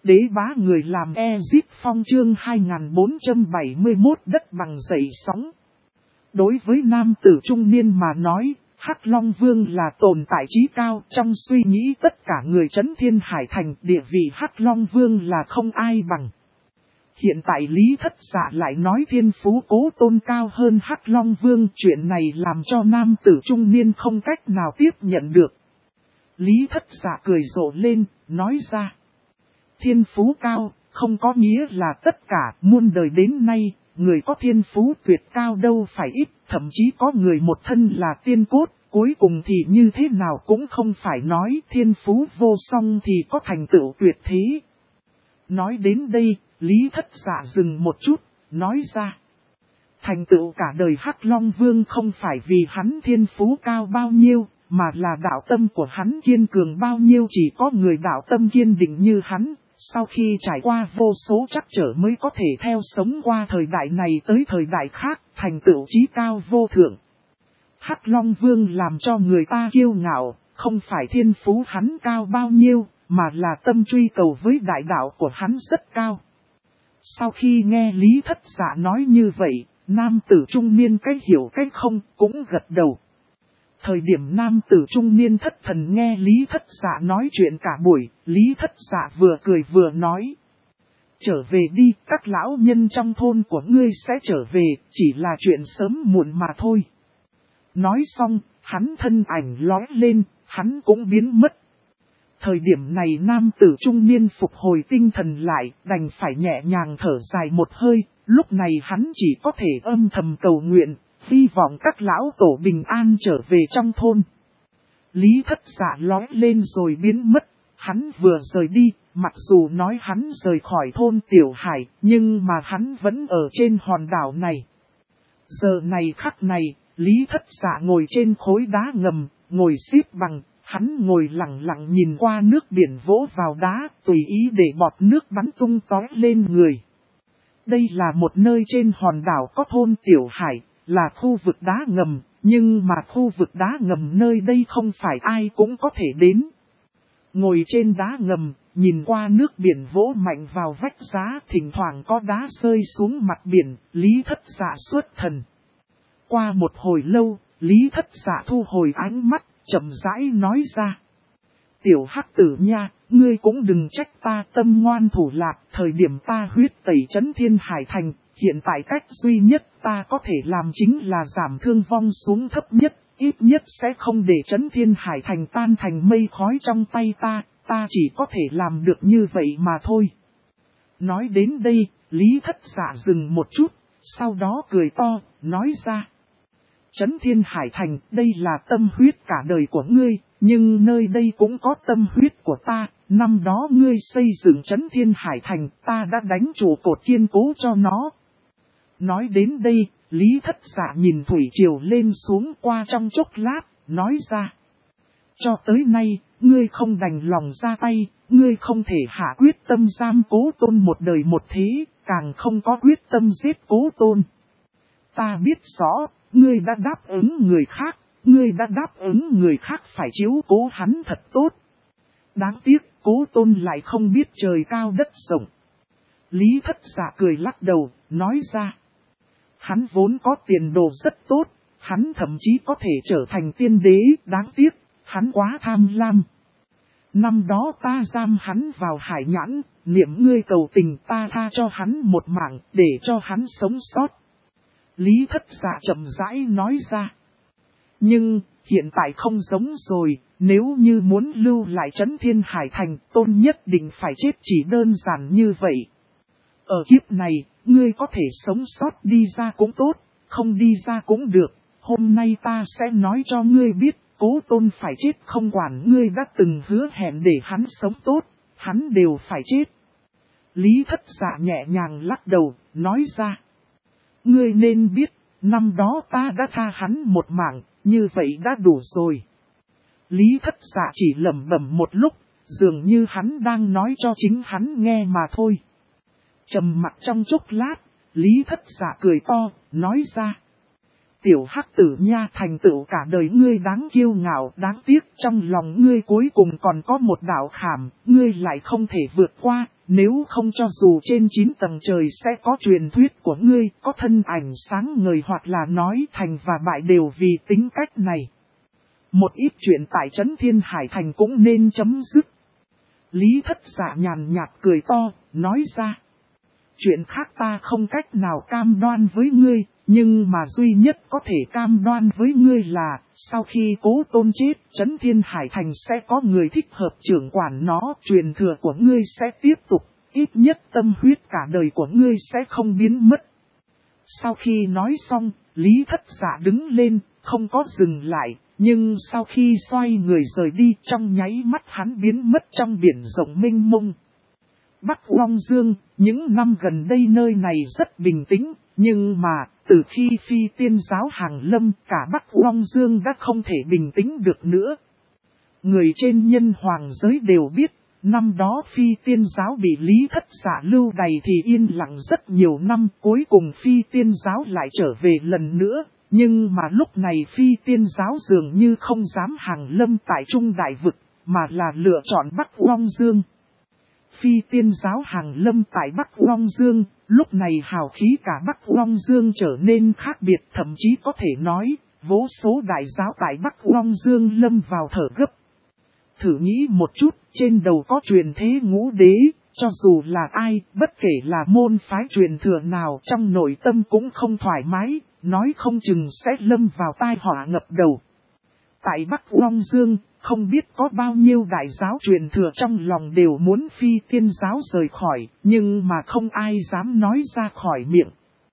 Đế bá người làm Ezip Phong chương 2471 đất bằng dậy sóng. Đối với nam tử trung niên mà nói, Hắc Long Vương là tồn tại trí cao trong suy nghĩ tất cả người Trấn Thiên Hải Thành, địa vị Hắc Long Vương là không ai bằng. Hiện tại Lý Thất Dạ lại nói thiên phú Cố Tôn cao hơn Hắc Long Vương, chuyện này làm cho nam tử trung niên không cách nào tiếp nhận được. Lý Thất Dạ cười rộ lên, nói ra. Thiên phú cao, không có nghĩa là tất cả, muôn đời đến nay, người có thiên phú tuyệt cao đâu phải ít, thậm chí có người một thân là tiên cốt, cuối cùng thì như thế nào cũng không phải nói thiên phú vô song thì có thành tựu tuyệt thế. Nói đến đây, Lý Thất Dạ dừng một chút, nói ra. Thành tựu cả đời Hắc Long Vương không phải vì hắn thiên phú cao bao nhiêu, mà là đạo tâm của hắn kiên cường bao nhiêu, chỉ có người đạo tâm kiên định như hắn. Sau khi trải qua vô số trắc trở mới có thể theo sống qua thời đại này tới thời đại khác, thành tựu chí cao vô thượng. Hắc Long Vương làm cho người ta kiêu ngạo, không phải thiên phú hắn cao bao nhiêu, mà là tâm truy cầu với đại đạo của hắn rất cao. Sau khi nghe Lý Thất Dạ nói như vậy, nam tử trung niên cách hiểu cách không cũng gật đầu. Thời điểm nam tử trung niên thất thần nghe Lý Thất Dạ nói chuyện cả buổi, Lý Thất Dạ vừa cười vừa nói. Trở về đi, các lão nhân trong thôn của ngươi sẽ trở về, chỉ là chuyện sớm muộn mà thôi. Nói xong, hắn thân ảnh lóe lên, hắn cũng biến mất. Thời điểm này nam tử trung niên phục hồi tinh thần lại, đành phải nhẹ nhàng thở dài một hơi, lúc này hắn chỉ có thể âm thầm cầu nguyện. Hy vọng các lão tổ bình an trở về trong thôn. Lý Thất Dạ lóe lên rồi biến mất. Hắn vừa rời đi, mặc dù nói hắn rời khỏi thôn Tiểu Hải, nhưng mà hắn vẫn ở trên hòn đảo này. Giờ này khắc này, Lý Thất Dạ ngồi trên khối đá ngầm, ngồi xếp bằng, hắn ngồi lặng lặng nhìn qua nước biển vỗ vào đá, tùy ý để bọt nước bắn tung tóe lên người. Đây là một nơi trên hòn đảo có thôn Tiểu Hải. Là khu vực đá ngầm, nhưng mà khu vực đá ngầm nơi đây không phải ai cũng có thể đến. Ngồi trên đá ngầm, nhìn qua nước biển vỗ mạnh vào vách đá, thỉnh thoảng có đá rơi xuống mặt biển, Lý Thất Dạ xuất thần. Qua một hồi lâu, Lý Thất Dạ thu hồi ánh mắt, chậm rãi nói ra. Tiểu Hắc tử nha, ngươi cũng đừng trách ta tâm ngoan thủ lạc, thời điểm ta huyết tẩy Trấn Thiên Hải Thành. Hiện tại cách duy nhất ta có thể làm chính là giảm thương vong xuống thấp nhất, ít nhất sẽ không để Trấn Thiên Hải Thành tan thành mây khói trong tay ta chỉ có thể làm được như vậy mà thôi. Nói đến đây, Lý Thất Dạ dừng một chút, sau đó cười to, nói ra. Trấn Thiên Hải Thành, đây là tâm huyết cả đời của ngươi, nhưng nơi đây cũng có tâm huyết của ta. Năm đó ngươi xây dựng Trấn Thiên Hải Thành, ta đã đánh trụ cột kiên cố cho nó. Nói đến đây, Lý Thất Dạ nhìn thủy triều lên xuống qua trong chốc lát, nói ra. Cho tới nay, ngươi không đành lòng ra tay, ngươi không thể hạ quyết tâm giam Cố Tôn một đời một thế, càng không có quyết tâm giết Cố Tôn. Ta biết rõ, ngươi đã đáp ứng người khác phải chiếu cố hắn thật tốt. Đáng tiếc, Cố Tôn lại không biết trời cao đất rộng. Lý Thất Dạ cười lắc đầu, nói ra. Hắn vốn có tiền đồ rất tốt, hắn thậm chí có thể trở thành tiên đế, đáng tiếc, hắn quá tham lam. Năm đó ta giam hắn vào hải nhãn, niệm ngươi cầu tình ta tha cho hắn một mạng, để cho hắn sống sót. Lý Thất Dạ chậm rãi nói ra. Nhưng, hiện tại không giống rồi, nếu như muốn lưu lại Trấn Thiên Hải Thành, Tôn nhất định phải chết, chỉ đơn giản như vậy. Ở kiếp này, ngươi có thể sống sót đi ra cũng tốt, không đi ra cũng được. Hôm nay ta sẽ nói cho ngươi biết, Cố Tôn phải chết, không quản ngươi đã từng hứa hẹn để hắn sống tốt, hắn đều phải chết. Lý Thất Dạ nhẹ nhàng lắc đầu, nói ra. Ngươi nên biết, năm đó ta đã tha hắn một mạng, như vậy đã đủ rồi. Lý Thất Dạ chỉ lẩm bẩm một lúc, dường như hắn đang nói cho chính hắn nghe mà thôi. Trầm mặc trong chốc lát, Lý Thất Dạ cười to, nói ra. Tiểu Hắc tử nha, thành tựu cả đời ngươi đáng kiêu ngạo, đáng tiếc trong lòng ngươi cuối cùng còn có một đạo khảm, ngươi lại không thể vượt qua, Nếu không cho dù trên 9 tầng trời sẽ có truyền thuyết của ngươi, có thân ảnh sáng ngời hoặc là nói thành và bại đều vì tính cách này. Một ít chuyện tại Trấn Thiên Hải Thành cũng nên chấm dứt. Lý Thất Dạ nhàn nhạt cười to, nói ra. Chuyện khác ta không cách nào cam đoan với ngươi, nhưng mà duy nhất có thể cam đoan với ngươi là, sau khi Cố Tôn chết, Trấn Thiên Hải Thành sẽ có người thích hợp trưởng quản nó, truyền thừa của ngươi sẽ tiếp tục, ít nhất tâm huyết cả đời của ngươi sẽ không biến mất. Sau khi nói xong, Lý Thất Dạ đứng lên, không có dừng lại, nhưng sau khi xoay người rời đi trong nháy mắt hắn biến mất trong biển rộng mênh mông. Bắc Long Dương, những năm gần đây nơi này rất bình tĩnh, nhưng mà, từ khi Phi Tiên giáo hàng lâm, cả Bắc Long Dương đã không thể bình tĩnh được nữa. Người trên nhân hoàng giới đều biết, năm đó Phi Tiên giáo bị Lý Thất Dạ lưu đày thì yên lặng rất nhiều năm, cuối cùng Phi Tiên giáo lại trở về lần nữa, nhưng mà lúc này Phi Tiên giáo dường như không dám hàng lâm tại Trung Đại Vực, mà là lựa chọn Bắc Long Dương. Phi Tiên giáo hàng lâm tại Bắc Long Dương, lúc này hào khí cả Bắc Long Dương trở nên khác biệt, thậm chí có thể nói, vô số đại giáo tại Bắc Long Dương lâm vào thở gấp. Thử nghĩ một chút, trên đầu có truyền thế ngũ đế, cho dù là ai, bất kể là môn phái truyền thừa nào trong nội tâm cũng không thoải mái, nói không chừng sẽ lâm vào tai họa ngập đầu. Tại Bắc Long Dương, không biết có bao nhiêu đại giáo truyền thừa trong lòng đều muốn Phi Tiên giáo rời khỏi, nhưng mà không ai dám nói ra khỏi miệng.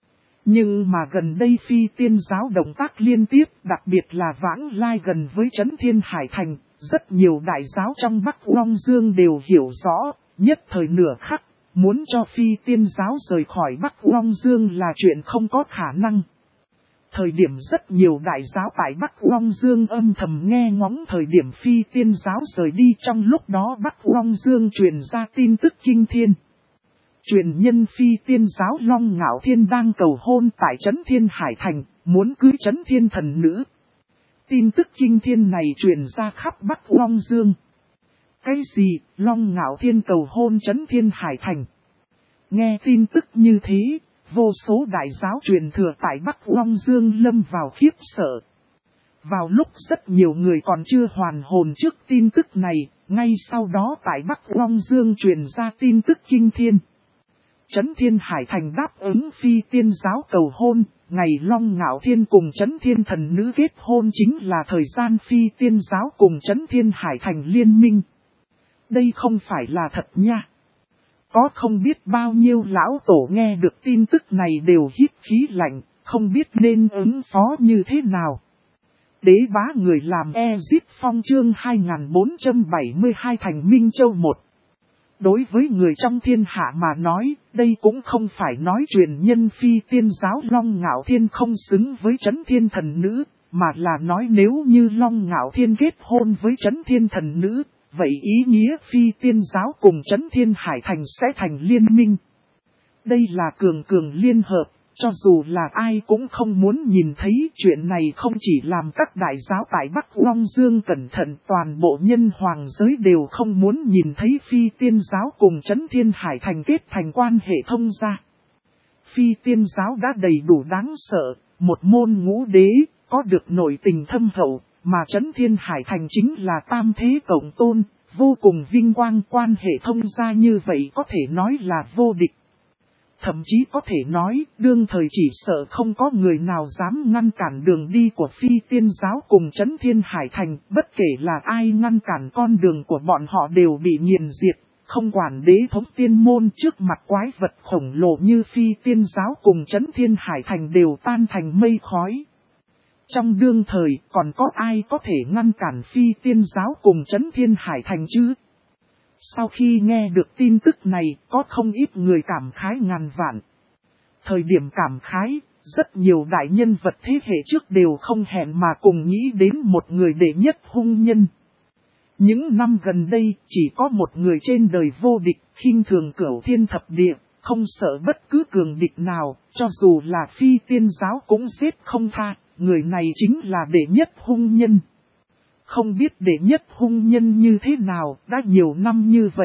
Nhưng mà gần đây Phi Tiên giáo động tác liên tiếp, đặc biệt là vãng lai gần với Trấn Thiên Hải Thành, rất nhiều đại giáo trong Bắc Long Dương đều hiểu rõ, nhất thời nửa khắc, muốn cho Phi Tiên giáo rời khỏi Bắc Long Dương là chuyện không có khả năng. Thời điểm rất nhiều đại giáo tại Bắc Long Dương âm thầm nghe ngóng thời điểm Phi Tiên giáo rời đi, trong lúc đó Bắc Long Dương truyền ra tin tức kinh thiên. Truyền nhân Phi Tiên giáo Long Ngạo Thiên đang cầu hôn tại Trấn Thiên Hải Thành, muốn cưới Trấn Thiên thần nữ. Tin tức kinh thiên này truyền ra khắp Bắc Long Dương. Cái gì, Long Ngạo Thiên cầu hôn Trấn Thiên Hải Thành? Nghe tin tức như thế, vô số đại giáo truyền thừa tại Bắc Long Dương lâm vào khiếp sợ. Vào lúc rất nhiều người còn chưa hoàn hồn trước tin tức này, ngay sau đó tại Bắc Long Dương truyền ra tin tức kinh thiên. Trấn Thiên Hải Thành đáp ứng Phi Tiên giáo cầu hôn, ngày Long Ngạo Thiên cùng Trấn Thiên thần nữ kết hôn chính là thời gian Phi Tiên giáo cùng Trấn Thiên Hải Thành liên minh. Đây không phải là thật nha. Có không biết bao nhiêu lão tổ nghe được tin tức này đều hít khí lạnh, không biết nên ứng phó như thế nào. Đế bá người làm Ezip Phong chương 2472 thành Minh Châu 1. Đối với người trong thiên hạ mà nói, đây cũng không phải nói truyền nhân Phi Tiên giáo Long Ngạo Thiên không xứng với Trấn Thiên thần nữ, mà là nói nếu như Long Ngạo Thiên kết hôn với Trấn Thiên thần nữ, vậy ý nghĩa Phi Tiên giáo cùng Trấn Thiên Hải Thành sẽ thành liên minh. Đây là cường liên hợp, cho dù là ai cũng không muốn nhìn thấy chuyện này. Không chỉ làm các đại giáo tại Bắc Long Dương cẩn thận, toàn bộ nhân hoàng giới đều không muốn nhìn thấy Phi Tiên giáo cùng Trấn Thiên Hải Thành kết thành quan hệ thông gia. Phi Tiên giáo đã đầy đủ đáng sợ, một môn ngũ đế, có được nội tình thâm hậu, mà Trấn Thiên Hải Thành chính là tam thế cộng tôn, vô cùng vinh quang, quan hệ thông gia như vậy có thể nói là vô địch. Thậm chí có thể nói, đương thời chỉ sợ không có người nào dám ngăn cản đường đi của Phi Tiên giáo cùng Trấn Thiên Hải Thành, bất kể là ai ngăn cản con đường của bọn họ đều bị nghiền diệt, không quản đế thống tiên môn trước mặt quái vật khổng lồ như Phi Tiên giáo cùng Trấn Thiên Hải Thành đều tan thành mây khói. Trong đương thời còn có ai có thể ngăn cản Phi Tiên giáo cùng Trấn Thiên Hải Thành chứ? Sau khi nghe được tin tức này, có không ít người cảm khái ngàn vạn. Thời điểm cảm khái, rất nhiều đại nhân vật thế hệ trước đều không hẹn mà cùng nghĩ đến một người đệ nhất hung nhân. Những năm gần đây, chỉ có một người trên đời vô địch, khinh thường cửu thiên thập địa, không sợ bất cứ cường địch nào, cho dù là Phi Tiên giáo cũng giết không tha, người này chính là đệ nhất hung nhân. Không biết đệ nhất hung nhân như thế nào, đã nhiều năm như vậy,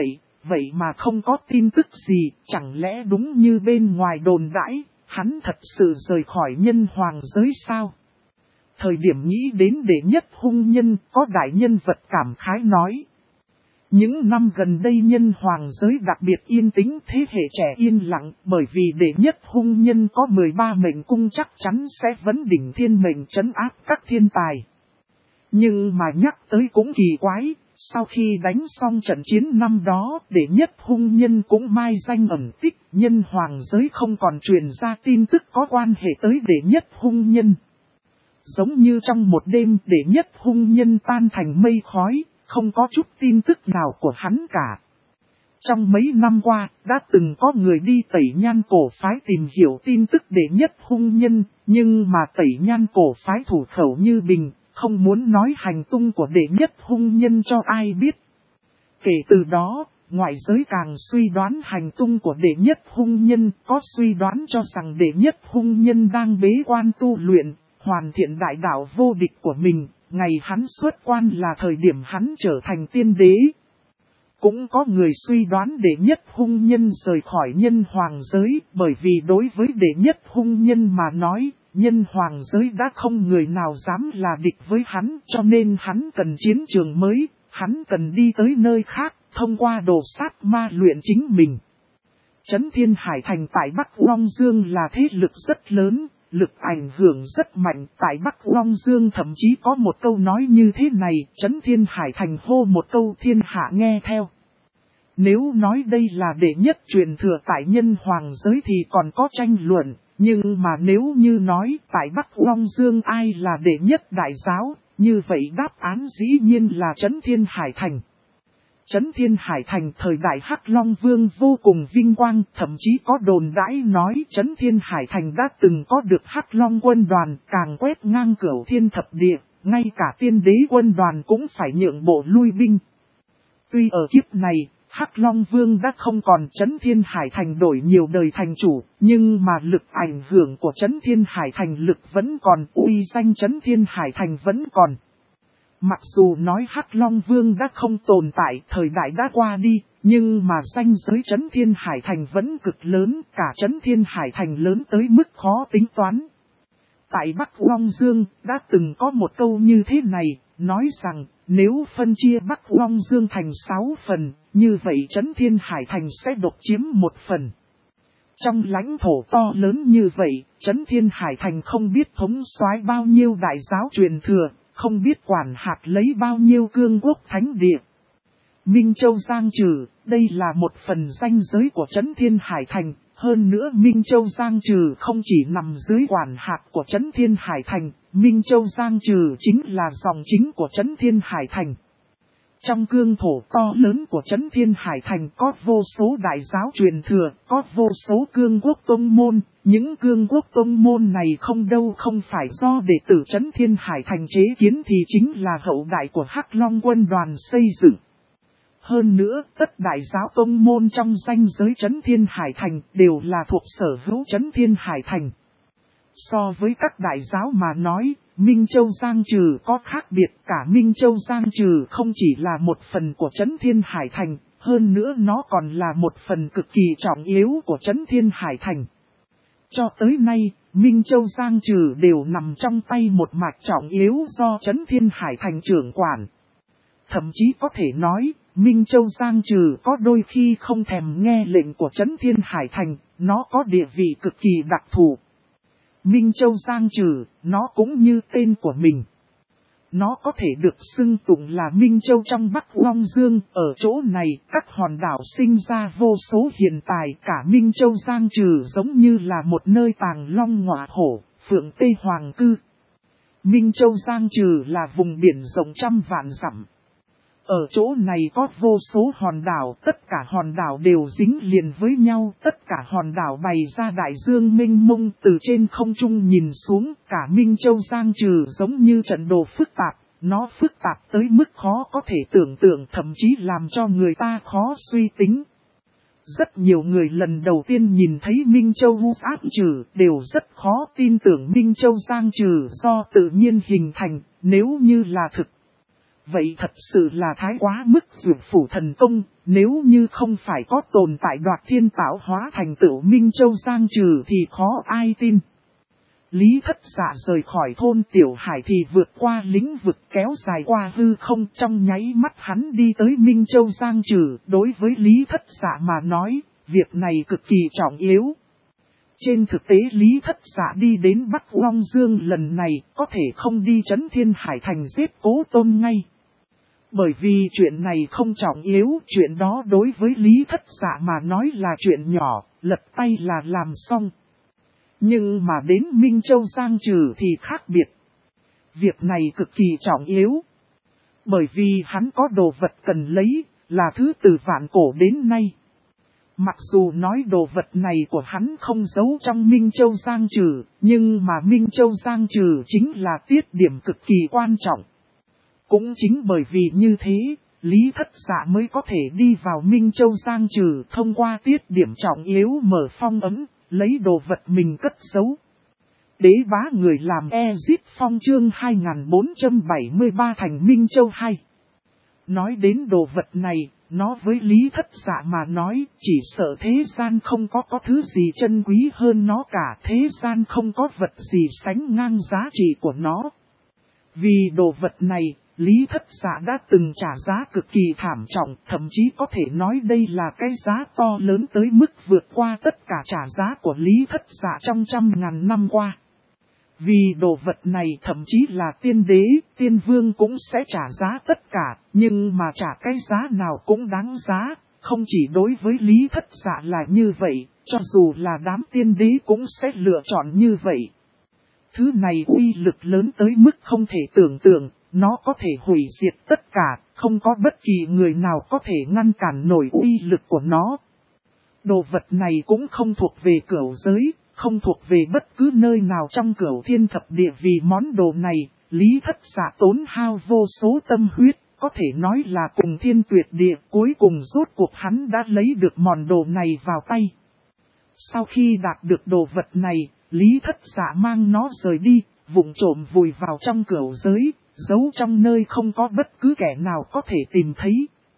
vậy mà không có tin tức gì, chẳng lẽ đúng như bên ngoài đồn đãi, hắn thật sự rời khỏi nhân hoàng giới sao? Thời điểm nghĩ đến đệ nhất hung nhân, có đại nhân vật cảm khái nói. Những năm gần đây nhân hoàng giới đặc biệt yên tĩnh, thế hệ trẻ yên lặng, bởi vì đệ nhất hung nhân có 13 mệnh cung chắc chắn sẽ vấn đỉnh thiên mệnh trấn áp các thiên tài. Nhưng mà nhắc tới cũng kỳ quái, sau khi đánh xong trận chiến năm đó, đệ nhất hung nhân cũng mai danh ẩn tích, nhân hoàng giới không còn truyền ra tin tức có quan hệ tới đệ nhất hung nhân. Giống như trong một đêm đệ nhất hung nhân tan thành mây khói, không có chút tin tức nào của hắn cả. Trong mấy năm qua, đã từng có người đi Tẩy Nhan cổ phái tìm hiểu tin tức đệ nhất hung nhân, nhưng mà Tẩy Nhan cổ phái thủ khẩu như bình, không muốn nói hành tung của đệ nhất hung nhân cho ai biết. Kể từ đó, ngoại giới càng suy đoán hành tung của đệ nhất hung nhân, có suy đoán cho rằng đệ nhất hung nhân đang bế quan tu luyện, hoàn thiện đại đạo vô địch của mình, ngày hắn xuất quan là thời điểm hắn trở thành tiên đế. Cũng có người suy đoán đệ nhất hung nhân rời khỏi nhân hoàng giới, bởi vì đối với đệ nhất hung nhân mà nói, nhân hoàng giới đã không người nào dám là địch với hắn, cho nên hắn cần chiến trường mới, hắn cần đi tới nơi khác, thông qua đồ sát ma luyện chính mình. Trấn Thiên Hải Thành tại Bắc Long Dương là thế lực rất lớn, lực ảnh hưởng rất mạnh, tại Bắc Long Dương thậm chí có một câu nói như thế này, Trấn Thiên Hải Thành hô một câu thiên hạ nghe theo. Nếu nói đây là đệ nhất truyền thừa tại nhân hoàng giới thì còn có tranh luận, nhưng mà nếu như nói tại Bắc Long Dương ai là đệ nhất đại giáo, như vậy đáp án dĩ nhiên là Trấn Thiên Hải Thành. Trấn Thiên Hải Thành thời đại Hắc Long Vương vô cùng vinh quang, thậm chí có đồn đãi nói Trấn Thiên Hải Thành đã từng có được Hắc Long quân đoàn, càng quét ngang cửu thiên thập địa, ngay cả tiên đế quân đoàn cũng phải nhượng bộ lui binh. Tuy ở kiếp này, Hắc Long Vương đã không còn, Trấn Thiên Hải Thành đổi nhiều đời thành chủ, nhưng mà lực ảnh hưởng của Trấn Thiên Hải Thành lực vẫn còn, uy danh Trấn Thiên Hải Thành vẫn còn. Mặc dù nói Hắc Long Vương đã không tồn tại, thời đại đã qua đi, nhưng mà danh giới Trấn Thiên Hải Thành vẫn cực lớn, cả Trấn Thiên Hải Thành lớn tới mức khó tính toán. Tại Bắc Long Dương, đã từng có một câu như thế này, nói rằng, nếu phân chia Bắc Long Dương thành 6 phần, như vậy Trấn Thiên Hải Thành sẽ độc chiếm 1 phần. Trong lãnh thổ to lớn như vậy, Trấn Thiên Hải Thành không biết thống soái bao nhiêu đại giáo truyền thừa, không biết quản hạt lấy bao nhiêu cương quốc thánh địa. Minh Châu Giang Trừ, đây là một phần ranh giới của Trấn Thiên Hải Thành. Hơn nữa Minh Châu Giang Trừ không chỉ nằm dưới quản hạt của Trấn Thiên Hải Thành, Minh Châu Giang Trừ chính là dòng chính của Trấn Thiên Hải Thành. Trong cương thổ to lớn của Trấn Thiên Hải Thành có vô số đại giáo truyền thừa, có vô số cương quốc tông môn, những cương quốc tông môn này không đâu không phải do đệ tử Trấn Thiên Hải Thành chế kiến thì chính là hậu đại của Hắc Long quân đoàn xây dựng. Hơn nữa, tất đại giáo tông môn trong danh giới Trấn Thiên Hải Thành đều là thuộc sở hữu Trấn Thiên Hải Thành. So với các đại giáo mà nói, Minh Châu Giang Trừ có khác biệt, cả Minh Châu Giang Trừ không chỉ là một phần của Trấn Thiên Hải Thành, hơn nữa nó còn là một phần cực kỳ trọng yếu của Trấn Thiên Hải Thành. Cho tới nay, Minh Châu Giang Trừ đều nằm trong tay một mạch trọng yếu do Trấn Thiên Hải Thành trưởng quản. Thậm chí có thể nói, Minh Châu Giang Trừ có đôi khi không thèm nghe lệnh của Trấn Thiên Hải Thành, nó có địa vị cực kỳ đặc thù. Minh Châu Giang Trừ, nó cũng như tên của mình. Nó có thể được xưng tụng là Minh Châu trong Bắc Long Dương, ở chỗ này các hòn đảo sinh ra vô số hiền tài, cả Minh Châu Giang Trừ giống như là một nơi tàng long ngọa hổ, phượng tê hoàng cư. Minh Châu Giang Trừ là vùng biển rộng trăm vạn dặm. Ở chỗ này có vô số hòn đảo, tất cả hòn đảo đều dính liền với nhau, tất cả hòn đảo bày ra đại dương mênh mông, từ trên không trung nhìn xuống, cả Minh Châu Giang Trừ giống như trận đồ phức tạp, nó phức tạp tới mức khó có thể tưởng tượng, thậm chí làm cho người ta khó suy tính. Rất nhiều người lần đầu tiên nhìn thấy Minh Châu Giang Trừ đều rất khó tin tưởng Minh Châu Giang Trừ do tự nhiên hình thành, nếu như là thực. Vậy thật sự là thái quá mức dược phủ thần công, Nếu như không phải có tồn tại đoạt thiên tạo hóa thành tựu Minh Châu Giang Trừ thì khó ai tin. Lý Thất Dạ rời khỏi thôn Tiểu Hải thì vượt qua lĩnh vực kéo dài qua hư không, trong nháy mắt hắn đi tới Minh Châu Giang Trừ. Đối với Lý Thất Dạ mà nói, việc này cực kỳ trọng yếu. Trên thực tế Lý Thất Dạ đi đến Bắc Long Dương lần này có thể không đi trấn Thiên Hải Thành giết Cố Tôn ngay. Bởi vì chuyện này không trọng yếu, chuyện đó đối với Lý Thất Dạ mà nói là chuyện nhỏ, lật tay là làm xong. Nhưng mà đến Minh Châu Giang Trừ thì khác biệt. Việc này cực kỳ trọng yếu. Bởi vì hắn có đồ vật cần lấy, là thứ từ vạn cổ đến nay. Mặc dù nói đồ vật này của hắn không giấu trong Minh Châu Giang Trừ, nhưng mà Minh Châu Giang Trừ chính là tiết điểm cực kỳ quan trọng. Cũng chính bởi vì như thế, Lý Thất Dạ mới có thể đi vào Minh Châu Giang Trừ thông qua tiết điểm trọng yếu mở phong ấn, lấy đồ vật mình cất giấu. Đế bá người làm Ezip Phong chương 2473 thành Minh Châu 2. Nói đến đồ vật này, nó với Lý Thất Dạ mà nói, chỉ sợ thế gian không có thứ gì chân quý hơn nó cả, thế gian không có vật gì sánh ngang giá trị của nó. Vì đồ vật này, Lý Thất Dạ đã từng trả giá cực kỳ thảm trọng, thậm chí có thể nói đây là cái giá to lớn tới mức vượt qua tất cả trả giá của Lý Thất Dạ trong trăm ngàn năm qua. Vì đồ vật này thậm chí là tiên đế, tiên vương cũng sẽ trả giá tất cả, nhưng mà trả cái giá nào cũng đáng giá, không chỉ đối với Lý Thất Dạ là như vậy, cho dù là đám tiên đế cũng sẽ lựa chọn như vậy. Thứ này uy lực lớn tới mức không thể tưởng tượng, nó có thể hủy diệt tất cả, không có bất kỳ người nào có thể ngăn cản nổi uy lực của nó. Đồ vật này cũng không thuộc về cửu giới, không thuộc về bất cứ nơi nào trong cửu thiên thập địa, vì món đồ này, Lý Thất Dạ tốn hao vô số tâm huyết, có thể nói là cùng thiên tuyệt địa, cuối cùng rốt cuộc hắn đã lấy được món đồ này vào tay. Sau khi đạt được đồ vật này, Lý Thất Dạ mang nó rời đi, vụng trộm vùi vào trong cửu giới, giấu trong nơi không có bất cứ kẻ nào có thể tìm thấy.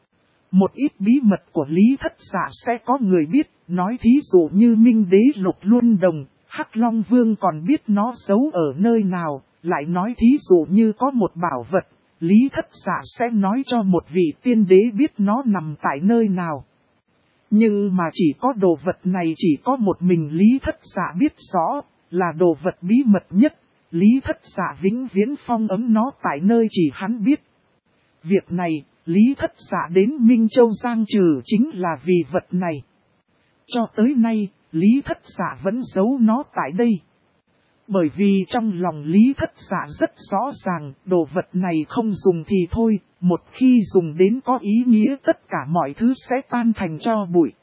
Một ít bí mật của Lý Thất Dạ sẽ có người biết, nói thí dụ như Minh Đế Lục Luân Đồng, Hắc Long Vương còn biết nó giấu ở nơi nào, lại nói thí dụ như có một bảo vật, Lý Thất Dạ sẽ nói cho một vị tiên đế biết nó nằm tại nơi nào. Nhưng mà chỉ có đồ vật này chỉ có một mình Lý Thất Dạ biết rõ, là đồ vật bí mật nhất, Lý Thất Dạ vĩnh viễn phong ấn nó tại nơi chỉ hắn biết. Việc này, Lý Thất Dạ đến Minh Châu Giang Trừ chính là vì vật này. Cho tới nay, Lý Thất Dạ vẫn giấu nó tại đây. Bởi vì trong lòng Lý Thất Dạ rất rõ ràng, đồ vật này không dùng thì thôi, một khi dùng đến có ý nghĩa tất cả mọi thứ sẽ tan thành tro bụi.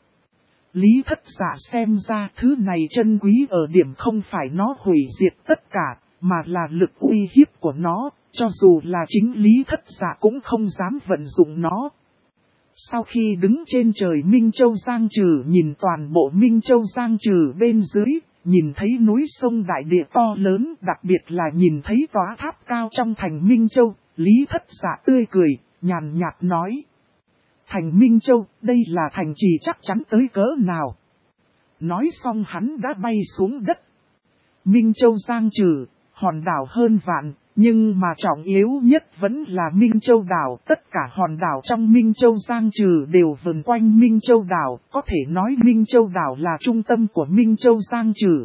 Lý Thất Dạ xem ra thứ này chân quý ở điểm không phải nó hủy diệt tất cả, mà là lực uy hiếp của nó, cho dù là chính Lý Thất Dạ cũng không dám vận dụng nó. Sau khi đứng trên trời Minh Châu Giang Trừ nhìn toàn bộ Minh Châu Giang Trừ bên dưới, nhìn thấy núi sông đại địa to lớn, đặc biệt là nhìn thấy tòa tháp cao trong thành Minh Châu, Lý Thất Dạ tươi cười, nhàn nhạt nói. Thành Minh Châu, đây là thành trì chắc chắn tới cỡ nào. Nói xong hắn đã bay xuống đất. Minh Châu Giang Trừ, hòn đảo hơn vạn, nhưng mà trọng yếu nhất vẫn là Minh Châu đảo. Tất cả hòn đảo trong Minh Châu Giang Trừ đều vần quanh Minh Châu đảo, có thể nói Minh Châu đảo là trung tâm của Minh Châu Giang Trừ.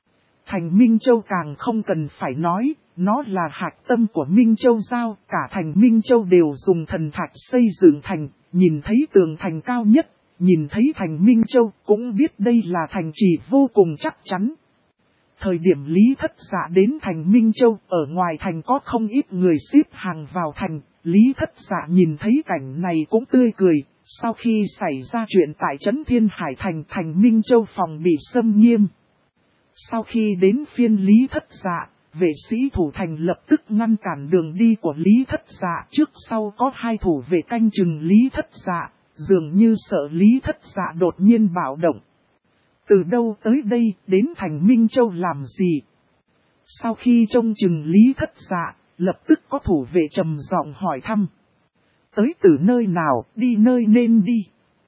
Thành Minh Châu càng không cần phải nói, nó là hạch tâm của Minh Châu Giao, cả thành Minh Châu đều dùng thần thạch xây dựng thành, nhìn thấy tường thành cao nhất, nhìn thấy thành Minh Châu cũng biết đây là thành trì vô cùng chắc chắn. Thời điểm Lý Thất Dạ đến thành Minh Châu, ở ngoài thành có không ít người xếp hàng vào thành, Lý Thất Dạ nhìn thấy cảnh này cũng tươi cười. Sau khi xảy ra chuyện tại trấn Thiên Hải Thành, thành Minh Châu phòng bị xâm nghiêm. Sau khi đến phiên Lý Thất Dạ, vệ sĩ thủ thành lập tức ngăn cản đường đi của Lý Thất Dạ. Trước sau có hai thủ vệ canh chừng Lý Thất Dạ, dường như sợ Lý Thất Dạ đột nhiên bạo động. Từ đâu tới đây, đến thành Minh Châu làm gì? Sau khi trông chừng Lý Thất Dạ, lập tức có thủ vệ trầm giọng hỏi thăm. Tới từ nơi nào, đi nơi nên đi.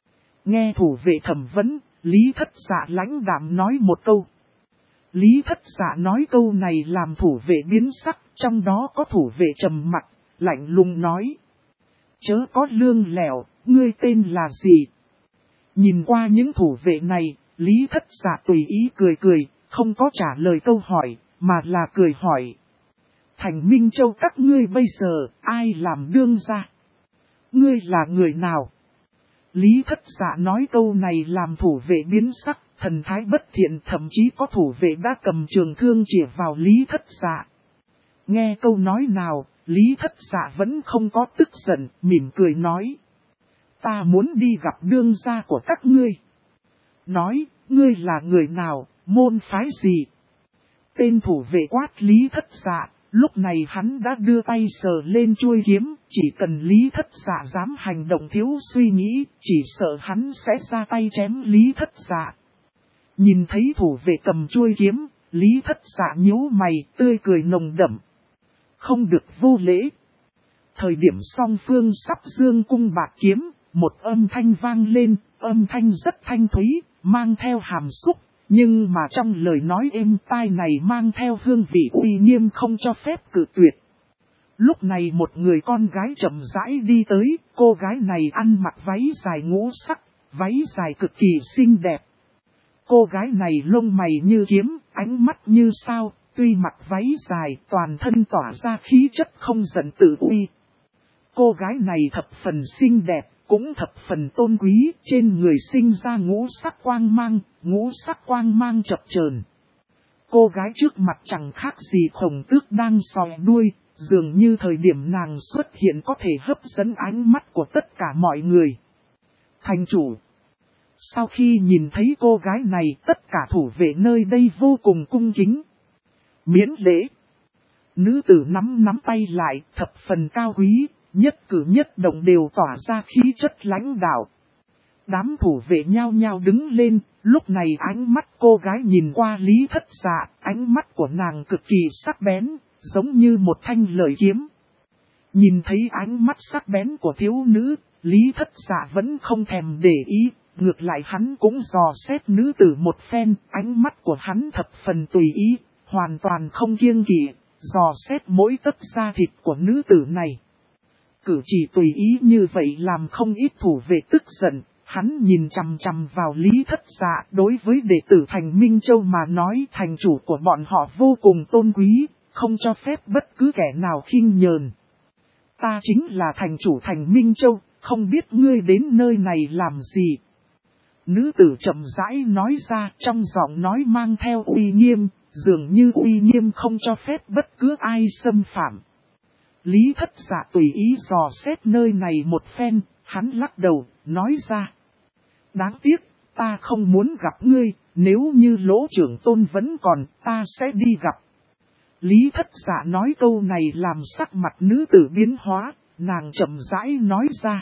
Nghe thủ vệ thẩm vấn, Lý Thất Dạ lãnh đạm nói một câu. Lý Thất Dạ nói câu này làm thủ vệ biến sắc, trong đó có thủ vệ trầm mặc, lạnh lùng nói. Chớ có lương lẹo, ngươi tên là gì? Nhìn qua những thủ vệ này, Lý Thất Dạ tùy ý cười cười, không có trả lời câu hỏi, mà là cười hỏi. Thành Minh Châu các ngươi bây giờ, ai làm đương gia? Ngươi là người nào? Lý Thất Dạ nói câu này làm thủ vệ biến sắc, thần thái bất thiện, thậm chí có thủ vệ đã cầm trường thương chĩa vào Lý Thất Dạ. Nghe câu nói nào, Lý Thất Dạ vẫn không có tức giận, mỉm cười nói. Ta muốn đi gặp đương gia của các ngươi. Nói, ngươi là người nào, môn phái gì? Tên thủ vệ quát Lý Thất Dạ, lúc này hắn đã đưa tay sờ lên chuôi kiếm, chỉ cần Lý Thất Dạ dám hành động thiếu suy nghĩ, chỉ sợ hắn sẽ ra tay chém Lý Thất Dạ. Nhìn thấy thủ vệ cầm chuôi kiếm, Lý Thất Dạ nhíu mày, tươi cười nồng đậm. Không được vô lễ. Thời điểm song phương sắp dương cung bạc kiếm, một âm thanh vang lên, âm thanh rất thanh thúy, mang theo hàm xúc, nhưng mà trong lời nói êm tai này mang theo hương vị uy nghiêm không cho phép cự tuyệt. Lúc này một người con gái chậm rãi đi tới, cô gái này ăn mặc váy dài ngũ sắc, váy dài cực kỳ xinh đẹp. Cô gái này lông mày như kiếm, ánh mắt như sao, tuy mặc váy dài toàn thân tỏa ra khí chất không giận tự uy. Cô gái này thập phần xinh đẹp, cũng thập phần tôn quý, trên người sinh ra ngũ sắc quang mang chập chờn. Cô gái trước mặt chẳng khác gì khổng tước đang soi đuôi, dường như thời điểm nàng xuất hiện có thể hấp dẫn ánh mắt của tất cả mọi người. Thành chủ. Sau khi nhìn thấy cô gái này, tất cả thủ vệ nơi đây vô cùng cung kính. Miễn lễ. Nữ tử nắm tay lại, thập phần cao quý, nhất cử nhất động đều tỏa ra khí chất lãnh đạo. Đám thủ vệ nhao nhao đứng lên, lúc này ánh mắt cô gái nhìn qua Lý Thất Dạ, ánh mắt của nàng cực kỳ sắc bén, giống như một thanh lợi kiếm. Nhìn thấy ánh mắt sắc bén của thiếu nữ, Lý Thất Dạ vẫn không thèm để ý, ngược lại hắn cũng dò xét nữ tử một phen, ánh mắt của hắn thập phần tùy ý, hoàn toàn không kiêng kỵ, dò xét mỗi tấc da thịt của nữ tử này. Cử chỉ tùy ý như vậy làm không ít thủ vệ tức giận, hắn nhìn chằm chằm vào Lý Thất Dạ. Đối với đệ tử Thành Minh Châu mà nói, thành chủ của bọn họ vô cùng tôn quý, không cho phép bất cứ kẻ nào khinh nhờn. Ta chính là thành chủ Thành Minh Châu, không biết ngươi đến nơi này làm gì. Nữ tử chậm rãi nói ra, trong giọng nói mang theo uy nghiêm, dường như uy nghiêm không cho phép bất cứ ai xâm phạm. Lý Thất Dạ tùy ý dò xét nơi này một phen, hắn lắc đầu, nói ra. Đáng tiếc, ta không muốn gặp ngươi, nếu như Lỗ trưởng tôn vẫn còn, ta sẽ đi gặp. Lý Thất Dạ nói câu này làm sắc mặt nữ tử biến hóa, nàng chậm rãi nói ra.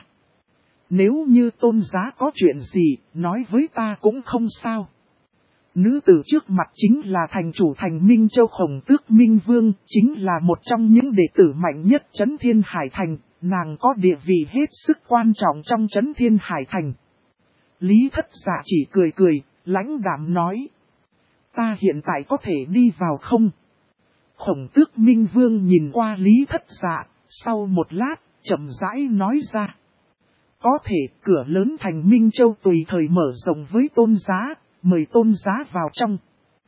Nếu như tôn giá có chuyện gì, nói với ta cũng không sao. Nữ tử trước mặt chính là thành chủ Thành Minh Châu Khổng Tước Minh Vương, chính là một trong những đệ tử mạnh nhất Trấn Thiên Hải Thành, nàng có địa vị hết sức quan trọng trong Trấn Thiên Hải Thành. Lý Thất Dạ chỉ cười cười, lãnh đạm nói. Ta hiện tại có thể đi vào không? Khổng Tước Minh Vương nhìn qua Lý Thất Dạ, sau một lát, chậm rãi nói ra. Có thể cửa lớn Thành Minh Châu tùy thời mở rộng với tôn giá, mời tôn giá vào trong.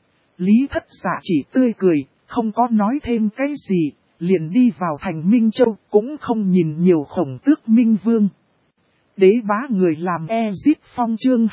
Lý Thất Dạ chỉ tươi cười, không có nói thêm cái gì, liền đi vào Thành Minh Châu, cũng không nhìn nhiều Khổng Tước Minh Vương. Đế bá người làm Ezip Phong chương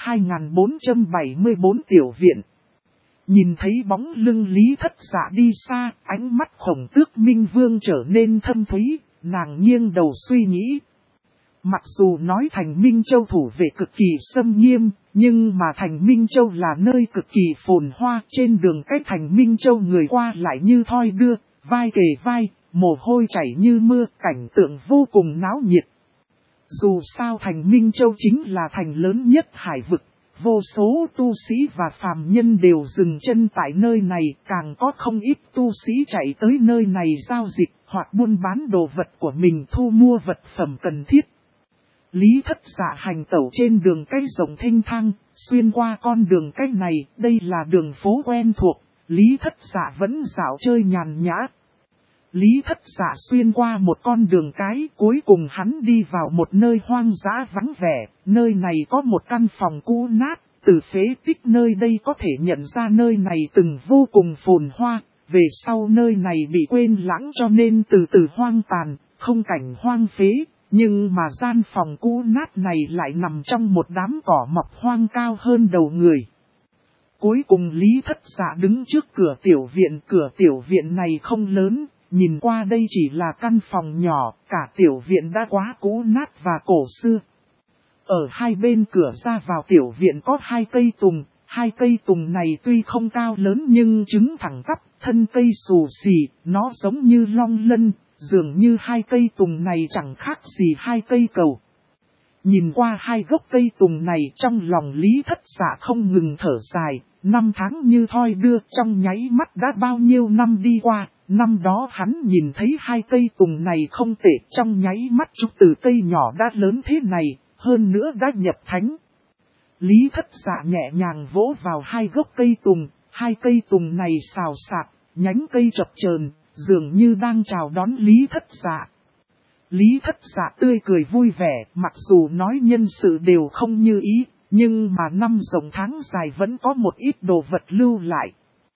2474 tiểu viện. Nhìn thấy bóng lưng Lý Thất Dạ đi xa, ánh mắt Khổng Tước Minh Vương trở nên thâm thúy, nàng nghiêng đầu suy nghĩ. Mặc dù nói Thành Minh Châu thủ vệ cực kỳ xâm nghiêm, nhưng mà Thành Minh Châu là nơi cực kỳ phồn hoa, trên đường cách Thành Minh Châu người qua lại như thoi đưa, vai kề vai, mồ hôi chảy như mưa, cảnh tượng vô cùng náo nhiệt. Dù sao Thành Minh Châu chính là thành lớn nhất hải vực, vô số tu sĩ và phàm nhân đều dừng chân tại nơi này, càng có không ít tu sĩ chạy tới nơi này giao dịch hoặc buôn bán đồ vật của mình thu mua vật phẩm cần thiết. Lý Thất Dạ hành tẩu trên đường cái rộng thênh thang, xuyên qua con đường cái này, đây là đường phố quen thuộc, Lý Thất Dạ vẫn dạo chơi nhàn nhã. Lý Thất Dạ xuyên qua một con đường cái, cuối cùng hắn đi vào một nơi hoang dã vắng vẻ, nơi này có một căn phòng cũ nát, từ phế tích nơi đây có thể nhận ra nơi này từng vô cùng phồn hoa, về sau nơi này bị quên lãng cho nên từ từ hoang tàn, không cảnh hoang phế, nhưng mà gian phòng cũ nát này lại nằm trong một đám cỏ mọc hoang cao hơn đầu người. Cuối cùng Lý Thất Dạ đứng trước cửa tiểu viện này không lớn. Nhìn qua đây chỉ là căn phòng nhỏ, cả tiểu viện đã quá cũ nát và cổ xưa. Ở hai bên cửa ra vào tiểu viện có hai cây tùng này tuy không cao lớn nhưng trứng thẳng tắp, thân cây xù xì, nó giống như long lân, dường như hai cây tùng này chẳng khác gì hai cây cầu. Nhìn qua hai gốc cây tùng này trong lòng Lý Thất Dạ không ngừng thở dài, năm tháng như thoi đưa trong nháy mắt đã bao nhiêu năm đi qua. Năm đó hắn nhìn thấy hai cây tùng này không tệ, trong nháy mắt chút từ cây nhỏ đã lớn thế này, hơn nữa đã nhập thánh. Lý Thất Dạ nhẹ nhàng vỗ vào hai gốc hai cây tùng này xào xạc, nhánh cây chập chờn, dường như đang chào đón Lý Thất Dạ. Lý Thất Dạ tươi cười vui vẻ, mặc dù nói nhân sự đều không như ý, nhưng mà năm rộng tháng dài vẫn có một ít đồ vật lưu lại.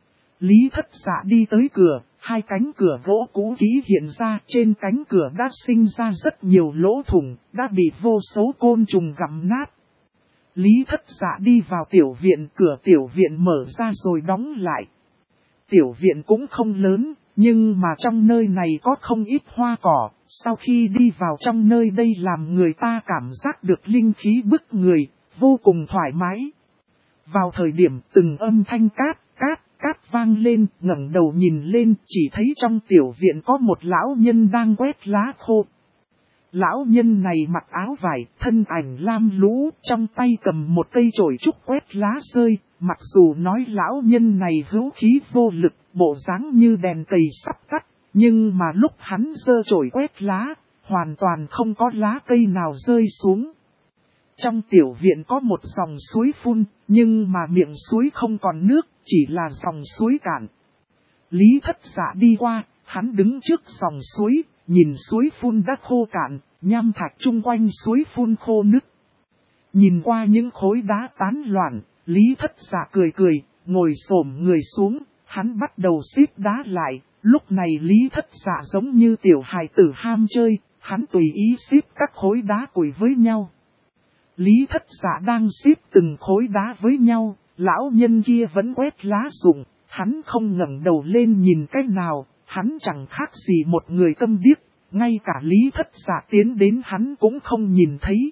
Lý Thất Dạ đi tới cửa, hai cánh cửa gỗ cũ kỹ hiện ra, trên cánh cửa đã sinh ra rất nhiều lỗ thủng, đã bị vô số côn trùng gặm nát. Lý Thất Dạ đi vào tiểu viện, cửa tiểu viện mở ra rồi đóng lại. Tiểu viện cũng không lớn, nhưng mà trong nơi này có không ít hoa cỏ, sau khi đi vào trong nơi đây làm người ta cảm giác được linh khí bức người, vô cùng thoải mái. Vào thời điểm từng âm thanh cát vang lên, ngẩng đầu nhìn lên, chỉ thấy trong tiểu viện có một lão nhân đang quét lá khô. Lão nhân này mặc áo vải, thân ảnh lam lũ, trong tay cầm một cây chổi trúc quét lá rơi, mặc dù nói lão nhân này hữu khí vô lực, bộ dáng như đèn cầy sắp tắt, nhưng mà lúc hắn giơ chổi quét lá, hoàn toàn không có lá cây nào rơi xuống. Trong tiểu viện có một dòng suối phun, nhưng mà miệng suối không còn nước, chỉ là dòng suối cạn. Lý Thất Dạ đi qua, hắn đứng trước dòng suối, nhìn suối phun đã khô cạn, nham thạch chung quanh suối phun khô nứt. Nhìn qua những khối đá tán loạn, Lý Thất Dạ cười, ngồi xổm người xuống, hắn bắt đầu xếp đá lại. Lúc này Lý Thất Dạ giống như tiểu hài tử ham chơi, hắn tùy ý xếp các khối đá củi với nhau. Lý Thất Dạ đang xếp từng khối đá với nhau, lão nhân kia vẫn quét lá rụng, hắn không ngẩng đầu lên nhìn cái nào, hắn chẳng khác gì một người câm điếc, ngay cả Lý Thất Dạ tiến đến hắn cũng không nhìn thấy.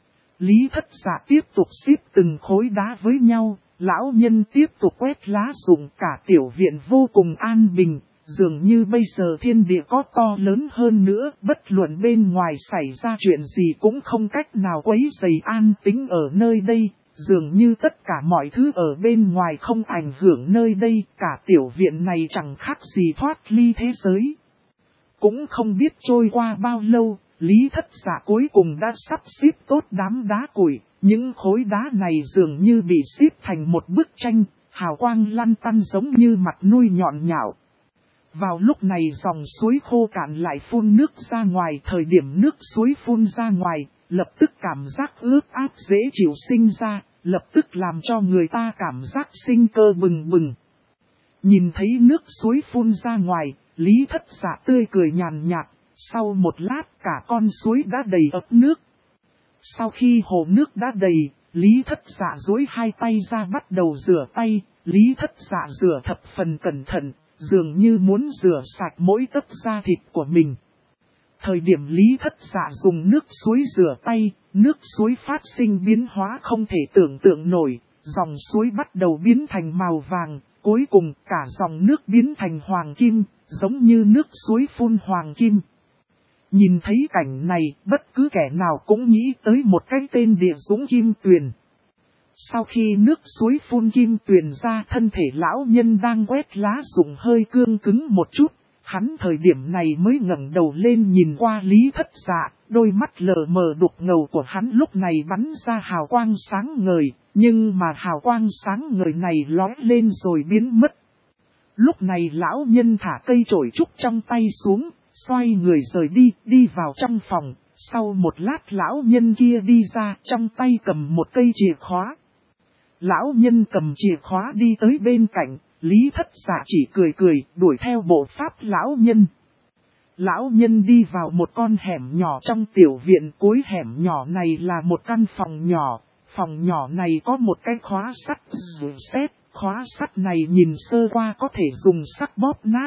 Lý Thất Dạ tiếp tục xếp từng khối đá với nhau, lão nhân tiếp tục quét lá rụng, cả tiểu viện vô cùng an bình. Dường như bây giờ thiên địa có to lớn hơn nữa, bất luận bên ngoài xảy ra chuyện gì cũng không cách nào quấy rầy an tĩnh ở nơi đây, dường như tất cả mọi thứ ở bên ngoài không ảnh hưởng nơi đây, cả tiểu viện này chẳng khác gì thoát ly thế giới. Cũng không biết trôi qua bao lâu, Lý Thất Dạ cuối cùng đã sắp xếp tốt đám đá củi, những khối đá này dường như bị xếp thành một bức tranh, hào quang lăn tăn giống như mặt nuôi nhọn nhạo. Vào lúc này dòng suối khô cạn lại phun nước ra ngoài, thời điểm nước suối phun ra ngoài, lập tức cảm giác ướt át dễ chịu sinh ra, lập tức làm cho người ta cảm giác sinh cơ bừng bừng. Nhìn thấy nước suối phun ra ngoài, Lý Thất Dạ tươi cười nhàn nhạt, sau một lát cả con suối đã đầy ập nước. Sau khi hồ nước đã đầy, Lý Thất Dạ duỗi hai tay ra bắt đầu rửa tay, Lý Thất Dạ rửa thập phần cẩn thận, dường như muốn rửa sạch mỗi tấc da thịt của mình. Thời điểm Lý Thất Dạ dùng nước suối rửa tay, nước suối phát sinh biến hóa không thể tưởng tượng nổi, dòng suối bắt đầu biến thành màu vàng, cuối cùng cả dòng nước biến thành hoàng kim, giống như nước suối phun hoàng kim. Nhìn thấy cảnh này, bất cứ kẻ nào cũng nghĩ tới một cái tên Địa Dũng Kim Tuyền. Sau khi nước suối phun kim tuyền ra, thân thể lão nhân đang quét lá rụng hơi cương cứng một chút, Hắn thời điểm này mới ngẩng đầu lên nhìn qua Lý Thất Dạ, đôi mắt lờ mờ đục ngầu của hắn lúc này bắn ra hào quang sáng ngời, nhưng mà hào quang sáng ngời này lóe lên rồi biến mất. Lúc này lão nhân thả cây chổi trúc trong tay xuống, xoay người rời đi vào trong phòng. Sau một lát lão nhân kia đi ra, trong tay cầm một cây chìa khóa. Lão nhân cầm chìa khóa đi tới bên cạnh, Lý Thất Dạ chỉ cười đuổi theo bộ pháp lão nhân. Lão nhân đi vào một con hẻm nhỏ trong tiểu viện, cuối hẻm nhỏ này là một căn phòng nhỏ này có một cái khóa sắt rửa sét, khóa sắt này nhìn sơ qua có thể dùng sắc bóp nát.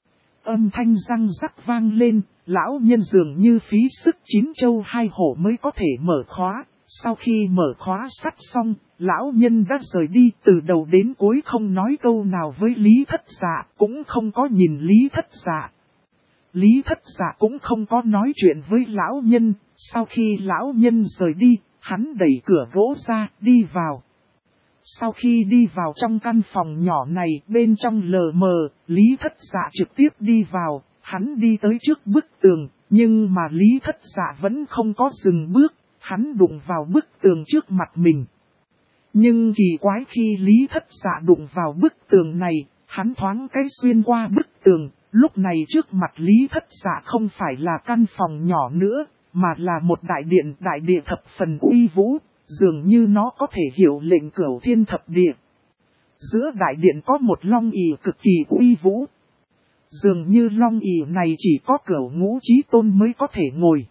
Âm thanh răng rắc vang lên, lão nhân dường như phí sức 9 châu 2 hổ mới có thể mở khóa. Sau khi mở khóa sắt xong, lão nhân đã rời đi, từ đầu đến cuối không nói câu nào với Lý Thất Dạ, cũng không có nhìn Lý Thất Dạ. Lý Thất Dạ cũng không có nói chuyện với lão nhân. Sau khi lão nhân rời đi, hắn đẩy cửa gỗ ra, đi vào. Sau khi đi vào trong căn phòng nhỏ này, bên trong lờ mờ, Lý Thất Dạ trực tiếp đi vào, hắn đi tới trước bức tường, nhưng mà Lý Thất Dạ vẫn không có dừng bước, hắn đụng vào bức tường trước mặt mình. Nhưng kỳ quái khi Lý Thất Dạ đụng vào bức tường này, hắn thoáng cái xuyên qua bức tường, lúc này trước mặt Lý Thất Dạ không phải là căn phòng nhỏ nữa, mà là một đại địa thập phần uy vũ. Dường như nó có thể hiểu lệnh cửu thiên thập địa. Giữa đại điện có một long ỷ cực kỳ uy vũ. Dường như long ỷ này chỉ có cửu ngũ chí tôn mới có thể ngồi.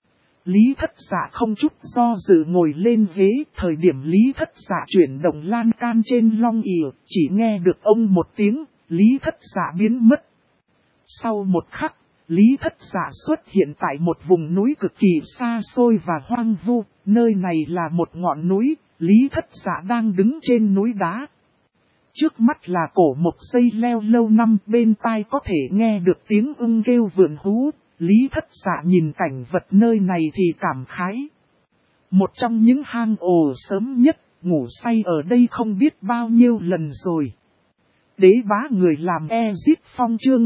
Lý Thất Dạ không chút do dự ngồi lên ghế. Thời điểm Lý Thất Dạ chuyển động lan can trên long ỷ, chỉ nghe được ông một tiếng, Lý Thất Dạ biến mất. Sau một khắc, Lý Thất Dạ xuất hiện tại một vùng núi cực kỳ xa xôi và hoang vu, nơi này là một ngọn núi, Lý Thất Dạ đang đứng trên núi đá. Trước mắt là cổ một dây leo lâu năm, bên tai có thể nghe được tiếng ưng kêu vượn hú, Lý Thất Dạ nhìn cảnh vật nơi này thì cảm khái. Một trong những hang ổ sớm nhất, ngủ say ở đây không biết bao nhiêu lần rồi. Đế bá người làm Ezit Phong chương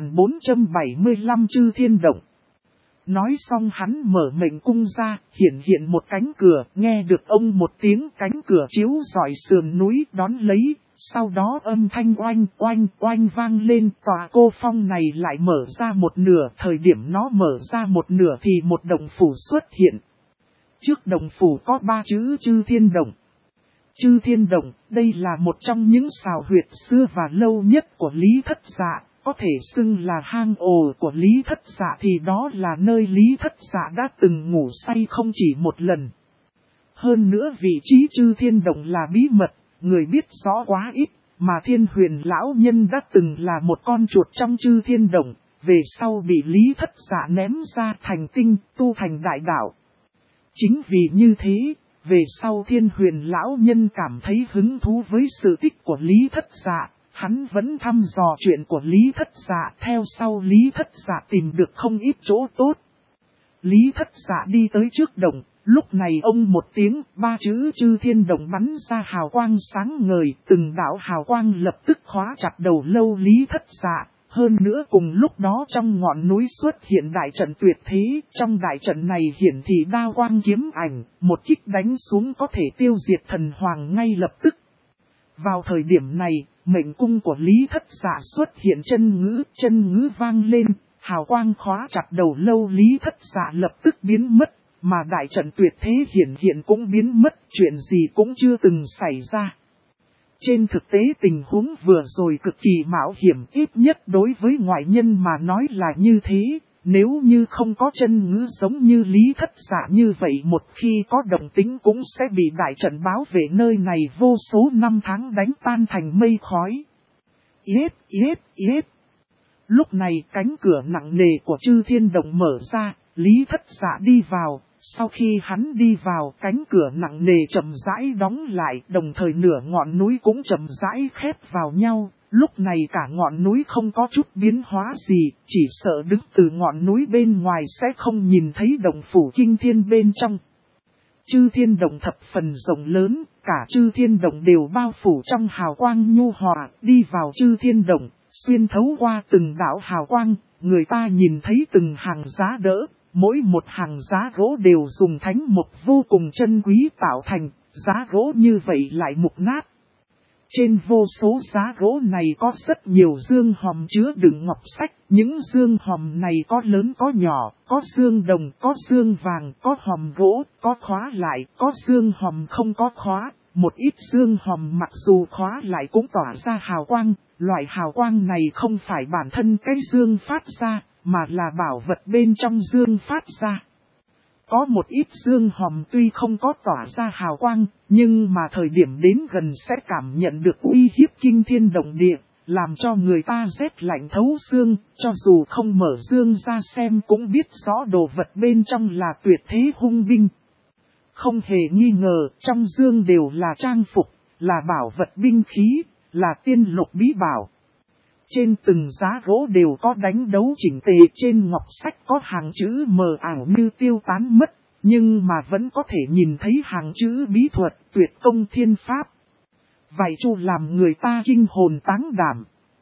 2475 Chư Thiên Động. Nói xong hắn mở mệnh cung ra, hiện một cánh cửa, nghe được ông một tiếng cánh cửa chiếu rọi sườn núi đón lấy, sau đó âm thanh oanh vang lên, tòa cô phong này lại mở ra một nửa, thời điểm nó mở ra một nửa thì một động phủ xuất hiện. Trước động phủ có 3 chữ Chư Thiên Động. Chư Thiên Động, đây là một trong những xào huyệt xưa và lâu nhất của Lý Thất Dạ, có thể xưng là hang ổ của Lý Thất Dạ thì đó là nơi Lý Thất Dạ đã từng ngủ say không chỉ một lần. Hơn nữa vị trí Chư Thiên Động là bí mật, người biết rõ quá ít, mà Thiên Huyền lão nhân đã từng là một con chuột trong Chư Thiên Động, về sau bị Lý Thất Dạ ném ra thành tinh, tu thành đại đạo. Chính vì như thế, về sau Thiên Huyền lão nhân cảm thấy hứng thú với sự tích của Lý Thất Dạ, hắn vẫn thăm dò chuyện của Lý Thất Dạ, theo sau Lý Thất Dạ tìm được không ít chỗ tốt. Lý Thất Dạ đi tới trước động, lúc này ông một tiếng, 3 chữ Chư Thiên Động bắn ra hào quang sáng ngời, từng đạo hào quang lập tức khóa chặt đầu lâu Lý Thất Dạ. Hơn nữa cùng lúc đó trong ngọn núi xuất hiện đại trận tuyệt thế, trong đại trận này hiển thị đao quang kiếm ảnh, một kích đánh xuống có thể tiêu diệt thần hoàng ngay lập tức. Vào thời điểm này, mệnh cung của Lý Thất Dạ xuất hiện chân ngữ vang lên, hào quang khóa chặt đầu lâu Lý Thất Dạ lập tức biến mất, mà đại trận tuyệt thế hiện cũng biến mất, chuyện gì cũng chưa từng xảy ra. Trên thực tế tình huống vừa rồi cực kỳ mạo hiểm, ít nhất đối với ngoại nhân mà nói là như thế, nếu như không có chân ngữ giống như Lý Thất Dạ như vậy một khi có động tính cũng sẽ bị đại trận báo về nơi này vô số năm tháng đánh tan thành mây khói. Yết. Lúc này cánh cửa nặng nề của Chư Thiên Động mở ra, Lý Thất Dạ đi vào. Sau khi hắn đi vào, cánh cửa nặng nề chậm rãi đóng lại, đồng thời nửa ngọn núi cũng chậm rãi khép vào nhau. Lúc này cả ngọn núi không có chút biến hóa gì, chỉ sợ đứng từ ngọn núi bên ngoài sẽ không nhìn thấy động phủ kinh thiên bên trong. Chư Thiên Động thập phần rộng lớn, cả Chư Thiên Động đều bao phủ trong hào quang nhu hòa, đi vào Chư Thiên Động. Xuyên thấu qua từng đạo hào quang, người ta nhìn thấy từng hàng giá đỡ, mỗi một hàng giá gỗ đều dùng thánh mục vô cùng chân quý tạo thành, giá gỗ như vậy lại mục nát. Trên vô số giá gỗ này có rất nhiều dương hòm chứa đựng ngọc sách, những dương hòm này có lớn có nhỏ, có dương đồng, có dương vàng, có hòm gỗ, có khóa lại, có dương hòm không có khóa. Một ít dương hòm mặc dù khóa lại cũng tỏa ra hào quang, loại hào quang này không phải bản thân cái dương phát ra, mà là bảo vật bên trong dương phát ra. Có một ít dương hòm tuy không có tỏa ra hào quang, nhưng mà thời điểm đến gần sẽ cảm nhận được uy hiếp kinh thiên động địa, làm cho người ta rét lạnh thấu xương, cho dù không mở dương ra xem cũng biết rõ đồ vật bên trong là tuyệt thế hung binh. Không hề nghi ngờ, trong dương đều là trang phục, là bảo vật binh khí, là tiên lục bí bảo. Trên từng giá gỗ đều có đánh đấu chỉnh tề, trên ngọc sách có hàng chữ mờ ảo như tiêu tán mất, nhưng mà vẫn có thể nhìn thấy hàng chữ bí thuật tuyệt công thiên pháp. Vài chu làm người ta kinh hồn táng đảm.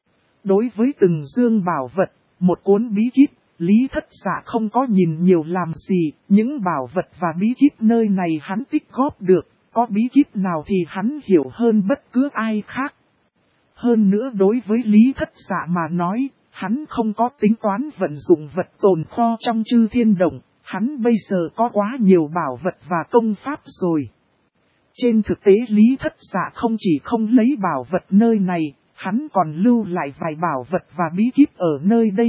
Đối với từng dương bảo vật, một cuốn bí kíp, Lý Thất Dạ không có nhìn nhiều làm gì, những bảo vật và bí kíp nơi này hắn tích góp được, có bí kíp nào thì hắn hiểu hơn bất cứ ai khác. Hơn nữa đối với Lý Thất Dạ mà nói, hắn không có tính toán vận dụng vật tồn kho trong chư thiên động, hắn bây giờ có quá nhiều bảo vật và công pháp rồi. Trên thực tế Lý Thất Dạ không chỉ không lấy bảo vật nơi này, hắn còn lưu lại vài bảo vật và bí kíp ở nơi đây.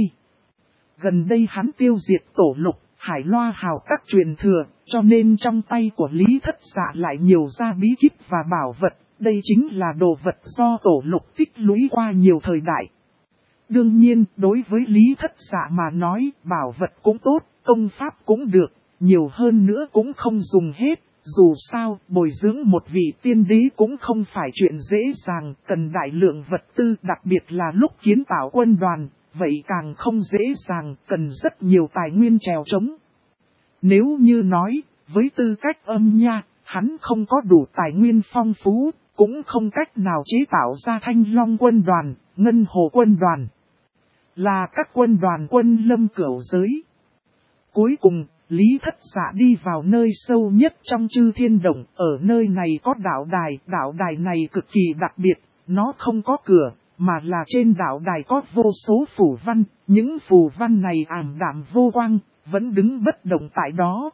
Gần đây hắn tiêu diệt Tổ Lục, Hải Loa Hào các truyền thừa, cho nên trong tay của Lý Thất Dạ lại nhiều ra bí kíp và bảo vật. Đây chính là đồ vật do Tổ Lục tích lũy qua nhiều thời đại. Đương nhiên, đối với Lý Thất Dạ mà nói, bảo vật cũng tốt, công pháp cũng được, nhiều hơn nữa cũng không dùng hết. Dù sao, bồi dưỡng một vị tiên đế cũng không phải chuyện dễ dàng, cần đại lượng vật tư, đặc biệt là lúc kiến tạo quân đoàn, vậy càng không dễ dàng, cần rất nhiều tài nguyên trèo trống. Nếu như nói, với tư cách âm nha, hắn không có đủ tài nguyên phong phú, cũng không cách nào chế tạo ra Thanh Long quân đoàn, Ngân Hồ quân đoàn, là các quân đoàn quân lâm cửu giới. Cuối cùng, Lý Thất Dạ đi vào nơi sâu nhất trong chư thiên động, ở nơi này có đạo đài này cực kỳ đặc biệt, nó không có cửa, mà là trên đạo đài có vô số phù văn, những phù văn này ảm đạm vô quang, vẫn đứng bất động tại đó.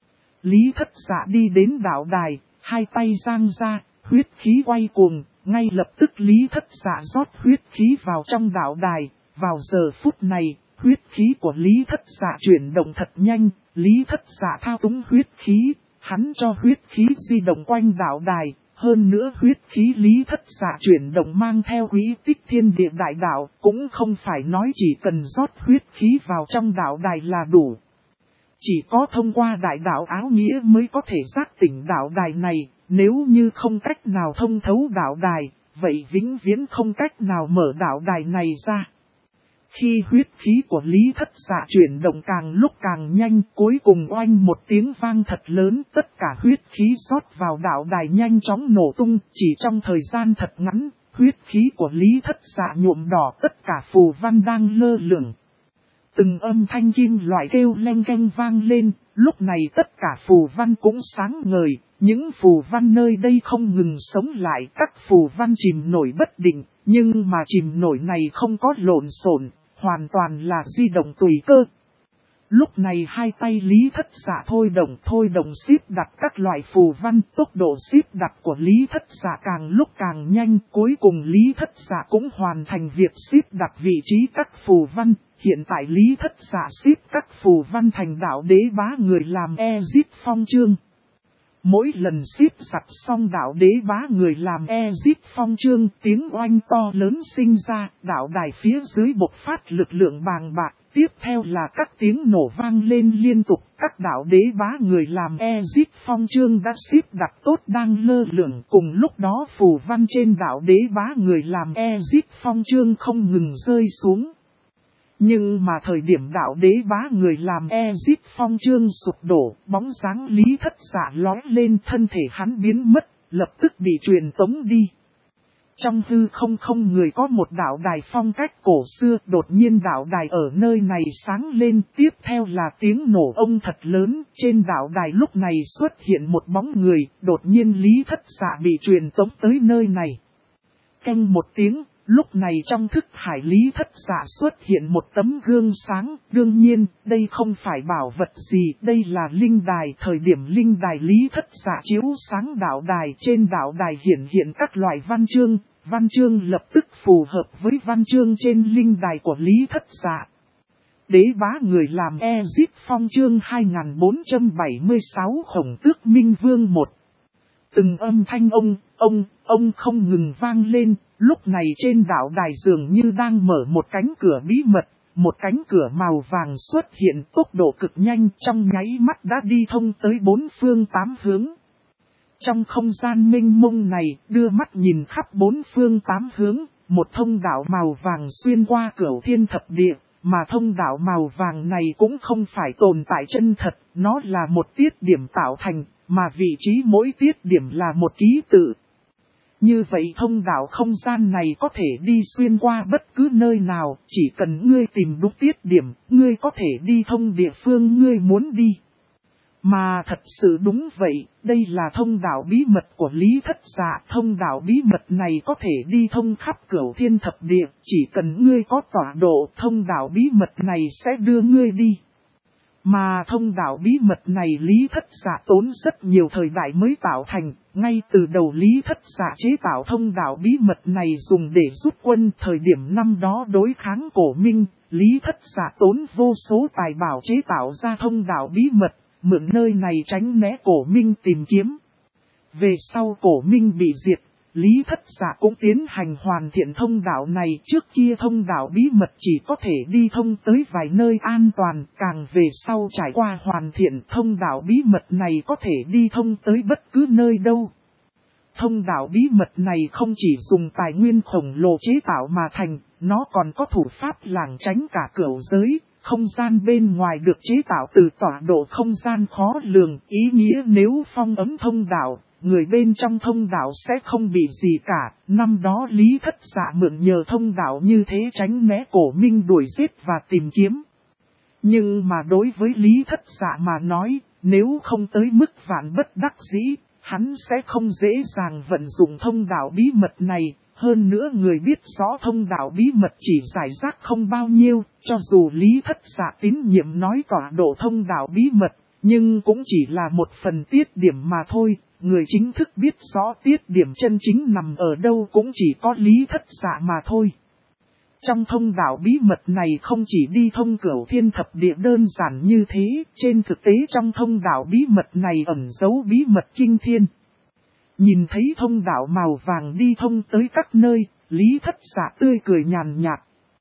Lý Thất Dạ đi đến đạo đài, hai tay giang ra, huyết khí quay cuồng, ngay lập tức Lý Thất Dạ rót huyết khí vào trong đạo đài, vào giờ phút này, huyết khí của Lý Thất Dạ chuyển động thật nhanh, Lý Thất Dạ thao túng huyết khí, hắn cho huyết khí di động quanh đạo đài, hơn nữa huyết khí Lý Thất Dạ chuyển động mang theo quý tích thiên địa đại đạo, cũng không phải nói chỉ cần rót huyết khí vào trong đạo đài là đủ. Chỉ có thông qua đại đạo áo nghĩa mới có thể giác tỉnh đạo đài này, nếu như không cách nào thông thấu đạo đài, vậy vĩnh viễn không cách nào mở đạo đài này ra. Khi huyết khí của Lý Thất Dạ chuyển động càng lúc càng nhanh, cuối cùng oanh một tiếng vang thật lớn, tất cả huyết khí rót vào đạo đài nhanh chóng nổ tung, chỉ trong thời gian thật ngắn, huyết khí của Lý Thất Dạ nhuộm đỏ tất cả phù văn đang lơ lửng. Từng âm thanh kim loại kêu leng keng vang lên, lúc này tất cả phù văn cũng sáng ngời, những phù văn nơi đây không ngừng sống lại, các phù văn chìm nổi bất định, nhưng mà chìm nổi này không có lộn xộn, hoàn toàn là di động tùy cơ. Lúc này hai tay Lý Thất Dạ thôi động xếp đặt các loại phù văn, tốc độ xếp đặt của Lý Thất Dạ càng lúc càng nhanh, cuối cùng Lý Thất Dạ cũng hoàn thành việc xếp đặt vị trí các phù văn. Hiện tại Lý Thất Dạ xếp các phù văn thành đạo đế bá người làm Ezip phong chương. Mỗi lần xếp sặt xong đạo đế bá người làm Ezip phong chương, tiếng oanh to lớn sinh ra, đạo đài phía dưới bộc phát lực lượng bàng bạc, tiếp theo là các tiếng nổ vang lên liên tục, các đạo đế bá người làm Ezip phong chương đã xếp đặt tốt đang lơ lửng, cùng lúc đó phù văn trên đạo đế bá người làm Ezip phong chương không ngừng rơi xuống. Nhưng mà thời điểm đạo đế bá người làm Ezip phong chương sụp đổ, bóng dáng Lý Thất Dạ lóe lên, thân thể hắn biến mất, lập tức bị truyền tống đi. Trong hư không người có một đạo đài phong cách cổ xưa, đột nhiên đạo đài ở nơi này sáng lên, tiếp theo là tiếng nổ ông thật lớn, trên đạo đài lúc này xuất hiện một bóng người, đột nhiên Lý Thất Dạ bị truyền tống tới nơi này. Canh một tiếng, lúc này trong thức hải Lý Thất Dạ xuất hiện một tấm gương sáng, đương nhiên, đây không phải bảo vật gì, đây là linh đài. Thời điểm linh đài Lý Thất Dạ chiếu sáng đạo đài, trên đạo đài hiện các loại văn chương lập tức phù hợp với văn chương trên linh đài của Lý Thất Dạ. Đế bá người làm Ezip Phong chương 2476 Khổng Tước Minh Vương 1. Từng âm thanh ông không ngừng vang lên, lúc này trên đạo đài dường như đang mở một cánh cửa bí mật, một cánh cửa màu vàng xuất hiện tốc độ cực nhanh trong nháy mắt đã đi thông tới bốn phương tám hướng. Trong không gian mênh mông này, đưa mắt nhìn khắp bốn phương tám hướng, một thông đạo màu vàng xuyên qua Cửu Thiên Thập Địa, mà thông đạo màu vàng này cũng không phải tồn tại chân thật, nó là một tiết điểm tạo thành, mà vị trí mỗi tiết điểm là một ký tự. Như vậy thông đạo không gian này có thể đi xuyên qua bất cứ nơi nào, chỉ cần ngươi tìm đúng tiết điểm, ngươi có thể đi thông địa phương ngươi muốn đi. Mà thật sự đúng vậy, đây là thông đạo bí mật của Lý Thất Dạ. Thông đạo bí mật này có thể đi thông khắp Cửu Thiên Thập Địa, chỉ cần ngươi có tọa độ, thông đạo bí mật này sẽ đưa ngươi đi. Mà thông đạo bí mật này Lý Thất Dạ tốn rất nhiều thời đại mới tạo thành, ngay từ đầu Lý Thất Dạ chế tạo thông đạo bí mật này dùng để giúp quân. Thời điểm năm đó đối kháng Cổ Minh, Lý Thất Dạ tốn vô số tài bảo chế tạo ra thông đạo bí mật, mượn nơi này tránh né Cổ Minh tìm kiếm. Về sau Cổ Minh bị diệt, Lý Thất Dạ cũng tiến hành hoàn thiện thông đạo này. Trước kia thông đạo bí mật chỉ có thể đi thông tới vài nơi an toàn, càng về sau trải qua hoàn thiện thông đạo bí mật này có thể đi thông tới bất cứ nơi đâu. Thông đạo bí mật này không chỉ dùng tài nguyên khổng lồ chế tạo mà thành, nó còn có thủ pháp lảng tránh cả cửu giới. Không gian bên ngoài được chế tạo từ tọa độ không gian khó lường, ý nghĩa nếu phong ấn thông đạo, người bên trong thông đạo sẽ không bị gì cả. Năm đó Lý Thất Dạ mượn nhờ thông đạo như thế tránh né Cổ Minh đuổi giết và tìm kiếm. Nhưng mà đối với Lý Thất Dạ mà nói, nếu không tới mức vạn bất đắc dĩ, hắn sẽ không dễ dàng vận dụng thông đạo bí mật này. Hơn nữa người biết rõ thông đạo bí mật chỉ giải rác không bao nhiêu, cho dù Lý Thất Dạ tín nhiệm nói tọa độ thông đạo bí mật, nhưng cũng chỉ là một phần tiết điểm mà thôi. Người chính thức biết rõ tiết điểm chân chính nằm ở đâu cũng chỉ có Lý Thất Dạ mà thôi. Trong thông đạo bí mật này không chỉ đi thông Cửu Thiên Thập Địa đơn giản như thế, trên thực tế trong thông đạo bí mật này ẩn giấu bí mật kinh thiên. Nhìn thấy thông đạo màu vàng đi thông tới các nơi, Lý Thất Dạ tươi cười nhàn nhạt.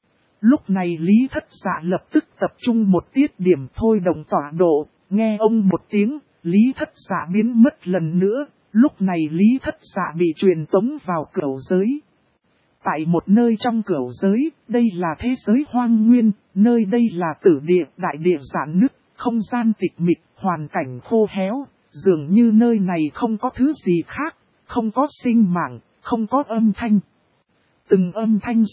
Lúc này Lý Thất Dạ lập tức tập trung một tiết điểm thôi đồng tọa độ, nghe ông một tiếng, Lý Thất Dạ biến mất lần nữa, lúc này Lý Thất Dạ bị truyền tống vào cửu giới. Tại một nơi trong cửu giới, đây là thế giới hoang nguyên, nơi đây là tử địa, đại địa rạn nứt, không gian tịch mịch, hoàn cảnh khô héo. Dường như nơi này không có thứ gì khác, không có sinh mạng, không có âm thanh. Từng âm thanh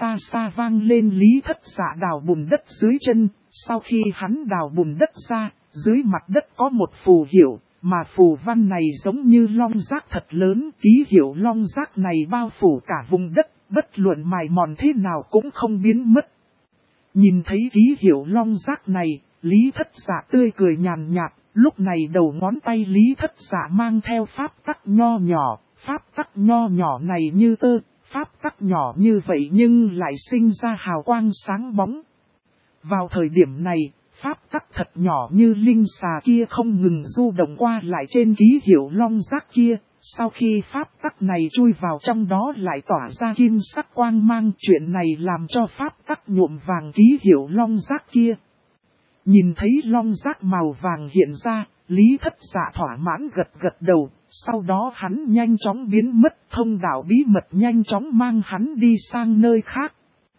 xa vang lên. Lý Thất Dạ đào bùn đất dưới chân, sau khi hắn đào bùn đất ra, dưới mặt đất có một phù hiệu, mà phù văn này giống như long giác thật lớn. Ký hiệu long giác này bao phủ cả vùng đất, bất luận mài mòn thế nào cũng không biến mất. Nhìn thấy ký hiệu long giác này, Lý Thất Dạ tươi cười nhàn nhạt. Lúc này đầu ngón tay Lý Thất Dạ mang theo pháp tắc nho nhỏ, pháp tắc nho nhỏ này như tơ, pháp tắc nhỏ như vậy nhưng lại sinh ra hào quang sáng bóng. Vào thời điểm này, pháp tắc thật nhỏ như linh xà kia không ngừng du động qua lại trên ký hiệu long giác kia, sau khi pháp tắc này chui vào trong đó lại tỏa ra kim sắc quang mang. Chuyện này làm cho pháp tắc nhuộm vàng ký hiệu long giác kia. Nhìn thấy long giác màu vàng hiện ra, Lý Thất Dạ thỏa mãn gật đầu, sau đó hắn nhanh chóng biến mất, thông đạo bí mật nhanh chóng mang hắn đi sang nơi khác.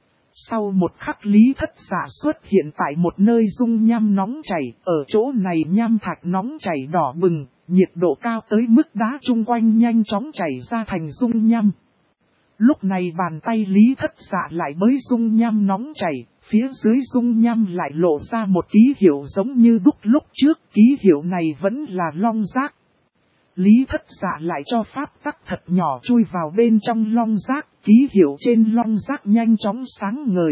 Sau một khắc Lý Thất Dạ xuất hiện tại một nơi dung nham nóng chảy, ở chỗ này nham thạch nóng chảy đỏ bừng, nhiệt độ cao tới mức đá chung quanh nhanh chóng chảy ra thành dung nham. Lúc này bàn tay Lý Thất Dạ lại bới dung nham nóng chảy, phía dưới dung nham lại lộ ra một ký hiệu giống như đúc lúc trước, ký hiệu này vẫn là long giác. Lý Thất Dạ lại cho pháp tắc thật nhỏ chui vào bên trong long giác, ký hiệu trên long giác nhanh chóng sáng ngời.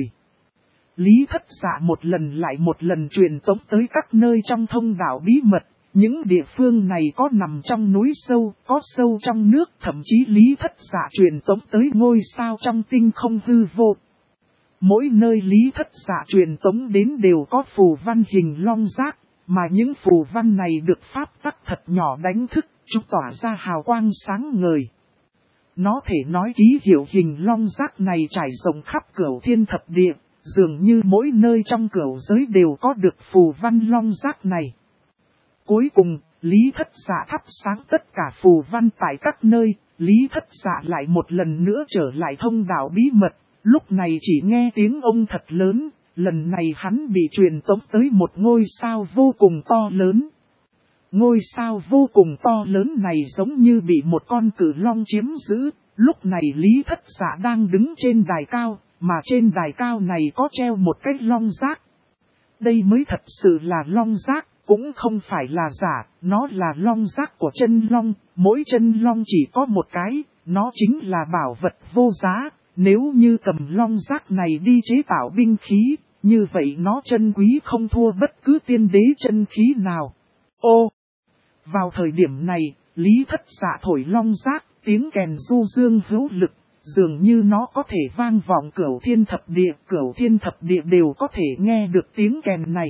Lý Thất Dạ một lần lại một lần truyền tống tới các nơi trong thông đạo bí mật. Những địa phương này có nằm trong núi sâu, có sâu trong nước, thậm chí Lý Thất Dạ truyền tống tới ngôi sao trong tinh không hư vô. Mỗi nơi Lý Thất Dạ truyền tống đến đều có phù văn hình long giác, mà những phù văn này được pháp tắc thật nhỏ đánh thức, chúng tỏa ra hào quang sáng ngời. Nó thể nói ký hiệu hình long giác này trải rộng khắp cửu thiên thập địa, dường như mỗi nơi trong cửu giới đều có được phù văn long giác này. Cuối cùng, Lý Thất Dạ thắp sáng tất cả phù văn tại các nơi, Lý Thất Dạ lại một lần nữa trở lại thông đạo bí mật, lúc này chỉ nghe tiếng ông thật lớn, lần này hắn bị truyền tống tới một ngôi sao vô cùng to lớn. Ngôi sao vô cùng to lớn này giống như bị một con cự long chiếm giữ, lúc này Lý Thất Dạ đang đứng trên đài cao, mà trên đài cao này có treo một cái long giác. Đây mới thật sự là long giác. Cũng không phải là giả, nó là long giác của chân long, mỗi chân long chỉ có một cái, nó chính là bảo vật vô giá, nếu như cầm long giác này đi chế tạo binh khí, như vậy nó chân quý không thua bất cứ tiên đế chân khí nào. Ô! Vào thời điểm này, Lý Thất Dạ thổi long giác, tiếng kèn du dương hữu lực, dường như nó có thể vang vọng cửu thiên thập địa đều có thể nghe được tiếng kèn này.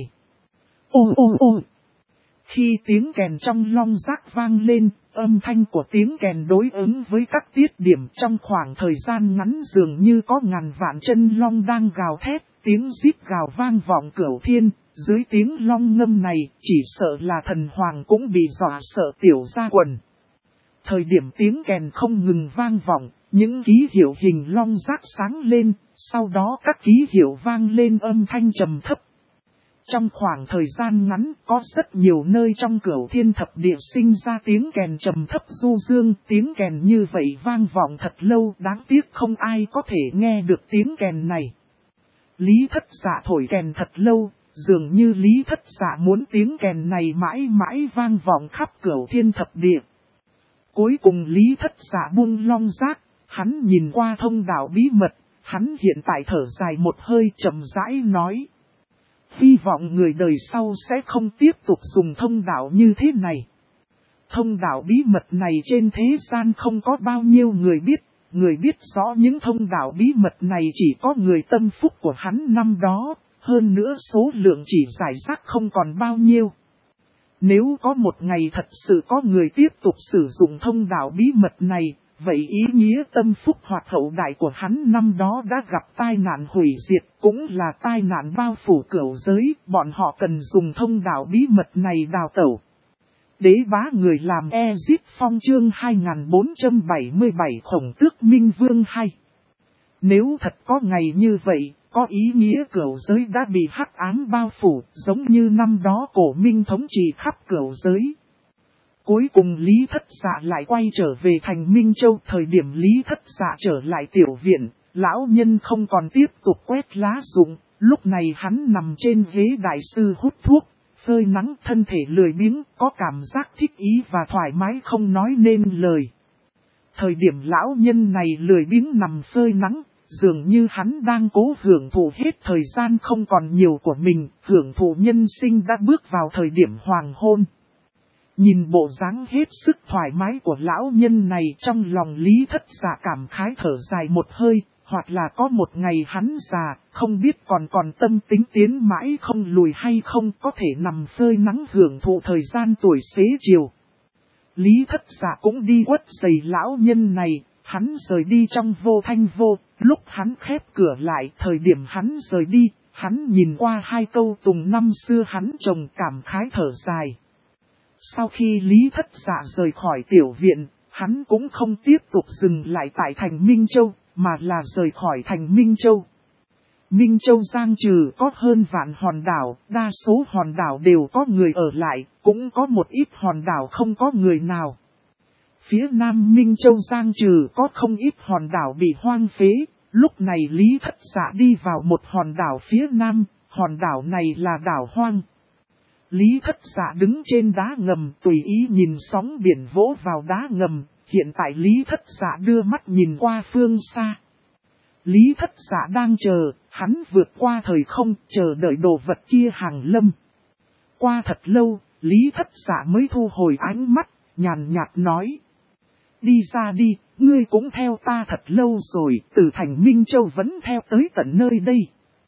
Ô ô ô! Khi tiếng kèn trong long giác vang lên, âm thanh của tiếng kèn đối ứng với các tiết điểm trong khoảng thời gian ngắn dường như có ngàn vạn chân long đang gào thét, tiếng rít gào vang vọng cửu thiên, dưới tiếng long ngâm này chỉ sợ là thần hoàng cũng bị dọa sợ tiểu ra quần. Thời điểm tiếng kèn không ngừng vang vọng, những ký hiệu hình long giác sáng lên, sau đó các ký hiệu vang lên âm thanh trầm thấp. Trong khoảng thời gian ngắn có rất nhiều nơi trong cửu thiên thập địa sinh ra tiếng kèn trầm thấp du dương, tiếng kèn như vậy vang vọng thật lâu, đáng tiếc không ai có thể nghe được tiếng kèn này. Lý Thất Dạ thổi kèn thật lâu, dường như Lý Thất Dạ muốn tiếng kèn này mãi mãi vang vọng khắp cửu thiên thập địa. Cuối cùng Lý Thất Dạ buông long giác, hắn nhìn qua thông đạo bí mật, hắn hiện tại thở dài một hơi chậm rãi nói. Hy vọng người đời sau sẽ không tiếp tục dùng thông đạo như thế này. Thông đạo bí mật này trên thế gian không có bao nhiêu người biết rõ những thông đạo bí mật này chỉ có người tâm phúc của hắn năm đó, hơn nữa số lượng chỉ giải rác không còn bao nhiêu. Nếu có một ngày thật sự có người tiếp tục sử dụng thông đạo bí mật này, vậy ý nghĩa tâm phúc hoặc hậu đại của hắn năm đó đã gặp tai nạn hủy diệt, cũng là tai nạn bao phủ cửu giới, bọn họ cần dùng thông đạo bí mật này đào tẩu. Đế bá người làm Ezip Phong chương 2477 Khổng Tước Minh Vương 2. Nếu thật có ngày như vậy, có ý nghĩa cửu giới đã bị hắc ám bao phủ, giống như năm đó cổ Minh thống trị khắp cửu giới. Cuối cùng Lý Thất Dạ lại quay trở về thành Minh Châu. Thời điểm Lý Thất Dạ trở lại tiểu viện, lão nhân không còn tiếp tục quét lá rụng. Lúc này hắn nằm trên ghế đại sư hút thuốc, phơi nắng, thân thể lười biếng, có cảm giác thích ý và thoải mái không nói nên lời. Thời điểm lão nhân này lười biếng nằm phơi nắng, dường như hắn đang cố hưởng thụ hết thời gian không còn nhiều của mình, hưởng thụ nhân sinh đã bước vào thời điểm hoàng hôn. Nhìn bộ dáng hết sức thoải mái của lão nhân này, trong lòng Lý Thất Dạ cảm khái thở dài một hơi, hoặc là có một ngày hắn già, không biết còn tâm tính tiến mãi không lùi hay không, có thể nằm phơi nắng hưởng thụ thời gian tuổi xế chiều. Lý Thất Dạ cũng đi quất giày lão nhân này, hắn rời đi trong vô thanh vô, lúc hắn khép cửa lại, thời điểm hắn rời đi, hắn nhìn qua hai câu tùng năm xưa hắn trồng cảm khái thở dài. Sau khi Lý Thất Dạ rời khỏi tiểu viện, hắn cũng không tiếp tục dừng lại tại thành Minh Châu, mà là rời khỏi thành Minh Châu. Minh Châu giang trừ có hơn vạn hòn đảo, đa số hòn đảo đều có người ở lại, cũng có một ít hòn đảo không có người nào. phía Nam Minh Châu Giang trừ có không ít hòn đảo bị hoang phế. Lúc này Lý Thất Dạ đi vào một hòn đảo phía Nam, hòn đảo này là đảo hoang. Lý Thất Dạ đứng trên đá ngầm tùy ý nhìn sóng biển vỗ vào đá ngầm, hiện tại Lý Thất Dạ đưa mắt nhìn qua phương xa. Lý Thất Dạ đang chờ, hắn vượt qua thời không, chờ đợi đồ vật kia hàng lâm. Qua thật lâu, Lý Thất Dạ mới thu hồi ánh mắt, nhàn nhạt nói. Đi ra đi, ngươi cũng theo ta thật lâu rồi, từ thành Minh Châu vẫn theo tới tận nơi đây.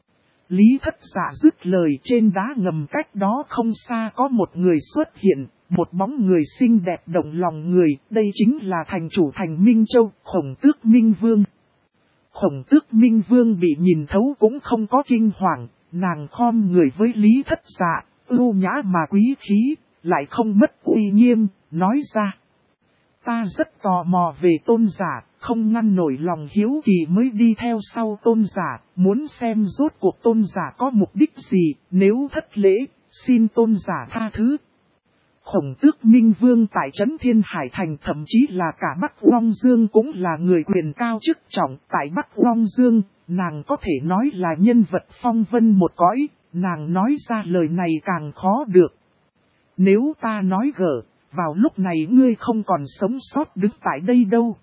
Lý Thất Dạ dứt lời, trên đá ngầm cách đó không xa có một người xuất hiện, một bóng người xinh đẹp động lòng người, đây chính là thành chủ thành Minh Châu, Khổng Tước Minh Vương. Khổng Tước Minh Vương bị nhìn thấu cũng không có kinh hoàng, nàng khom người với Lý Thất Dạ, ưu nhã mà quý khí, lại không mất uy nghiêm, nói ra. Ta rất tò mò về tôn giả, không ngăn nổi lòng hiếu kỳ mới đi theo sau tôn giả, muốn xem rốt cuộc tôn giả có mục đích gì, nếu thất lễ, xin tôn giả tha thứ. Khổng Tước Minh Vương tại trấn Thiên Hải Thành, thậm chí là cả Bắc Long Dương cũng là người quyền cao chức trọng. Tại Bắc Long Dương, nàng có thể nói là nhân vật phong vân một cõi, nàng nói ra lời này càng khó được. Nếu ta nói gở, vào lúc này ngươi không còn sống sót đứng tại đây đâu.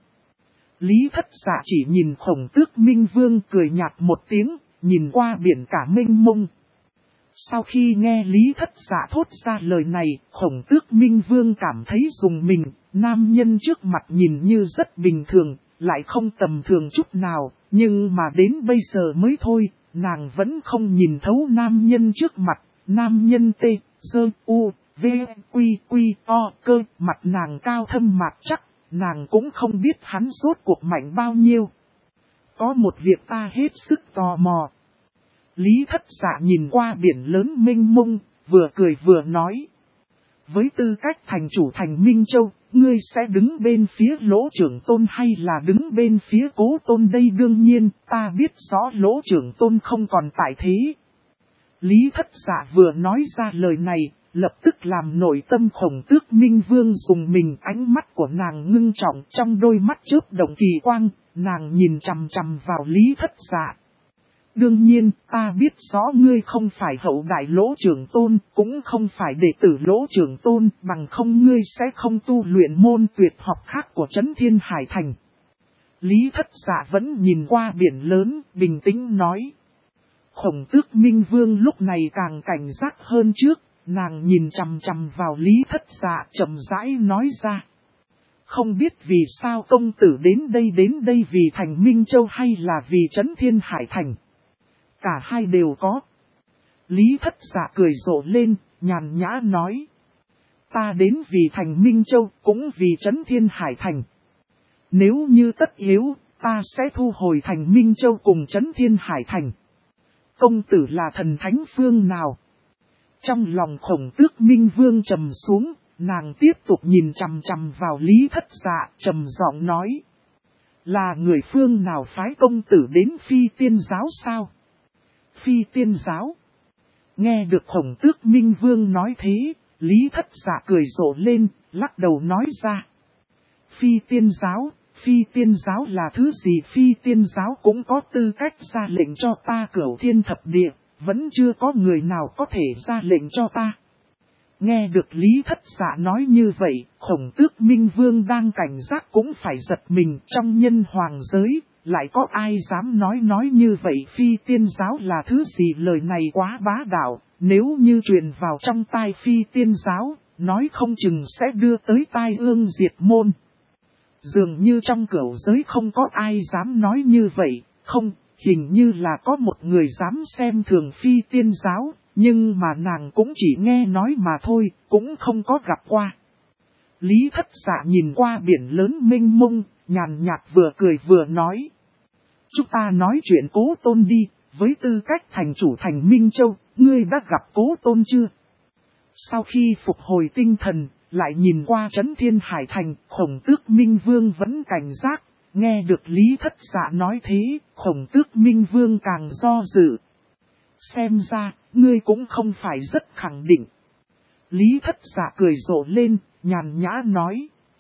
Lý Thất Dạ chỉ nhìn Khổng Tước Minh Vương cười nhạt một tiếng, nhìn qua biển cả mênh mông. Sau khi nghe Lý Thất Dạ thốt ra lời này, Khổng Tước Minh Vương cảm thấy rùng mình, nam nhân trước mặt nhìn như rất bình thường, lại không tầm thường chút nào, nhưng mà đến bây giờ mới thôi, nàng vẫn không nhìn thấu nam nhân trước mặt, nam nhân T, Dơ, U, V, Quy, Quy, O, Cơ, mặt nàng cao thâm mạc chắc, nàng cũng không biết hắn rốt cuộc mạnh bao nhiêu. Có một việc ta hết sức tò mò. Lý Thất Dạ nhìn qua biển lớn mênh mông, vừa cười vừa nói. Với tư cách thành chủ thành Minh Châu, ngươi sẽ đứng bên phía Lỗ Trưởng Tôn hay là đứng bên phía Cố Tôn đây? Đương nhiên, ta biết rõ Lỗ Trưởng Tôn không còn tại thế. Lý Thất Dạ vừa nói ra lời này, lập tức làm nội tâm Khổng Tước Minh Vương rùng mình, ánh mắt của nàng ngưng trọng, trong đôi mắt chớp động kỳ quang, nàng nhìn chằm chằm vào Lý Thất Dạ. Đương nhiên, ta biết rõ ngươi không phải hậu đại Lỗ Trưởng Tôn, cũng không phải đệ tử Lỗ Trưởng Tôn, bằng không ngươi sẽ không tu luyện môn tuyệt học khác của trấn Thiên Hải Thành. Lý Thất Dạ vẫn nhìn qua biển lớn, bình tĩnh nói. Khổng Tước Minh Vương lúc này càng cảnh giác hơn trước, nàng nhìn chằm chằm vào Lý Thất Dạ chậm rãi nói ra. Không biết vì sao công tử đến đây vì thành Minh Châu hay là vì trấn Thiên Hải Thành. Cả hai đều có. Lý Thất Dạ cười rộ lên, nhàn nhã nói. Ta đến vì thành Minh Châu, cũng vì trấn Thiên Hải Thành. Nếu như tất yếu, ta sẽ thu hồi thành Minh Châu cùng trấn Thiên Hải Thành. Công tử là thần thánh phương nào? Trong lòng Khổng Tước Minh Vương trầm xuống, nàng tiếp tục nhìn chằm chằm vào Lý Thất Dạ, trầm giọng nói. Là người phương nào phái công tử đến Phi Tiên Giáo sao? Phi Tiên Giáo. Nghe được Khổng Tước Minh Vương nói thế, Lý Thất Dạ cười rộ lên, lắc đầu nói ra. Phi Tiên Giáo là thứ gì? Phi Tiên Giáo cũng có tư cách ra lệnh cho ta Cửu Thiên Thập Địa, vẫn chưa có người nào có thể ra lệnh cho ta. Nghe được Lý Thất Dạ nói như vậy, Khổng Tước Minh Vương đang cảnh giác cũng phải giật mình. Trong nhân hoàng giới, lại có ai dám nói như vậy? Phi Tiên Giáo là thứ gì? Lời này quá bá đạo, nếu như truyền vào trong tai Phi Tiên Giáo, nói không chừng sẽ đưa tới tai ương diệt môn. Dường như trong cửu giới không có ai dám nói như vậy, không, hình như là có một người dám xem thường Phi Tiên Giáo, nhưng mà nàng cũng chỉ nghe nói mà thôi, cũng không có gặp qua. Lý Thất Dạ nhìn qua biển lớn mênh mông, nhàn nhạt vừa cười vừa nói. Chúng ta nói chuyện Cố Tôn đi, với tư cách thành chủ thành Minh Châu, ngươi đã gặp Cố Tôn chưa? Sau khi phục hồi tinh thần, lại nhìn qua trấn Thiên Hải Thành, Khổng Tước Minh Vương vẫn cảnh giác. Nghe được Lý Thất Dạ nói thế, Khổng Tước Minh Vương càng do dự. Xem ra, ngươi cũng không phải rất khẳng định. Lý Thất Dạ cười rộ lên, nhàn nhã nói.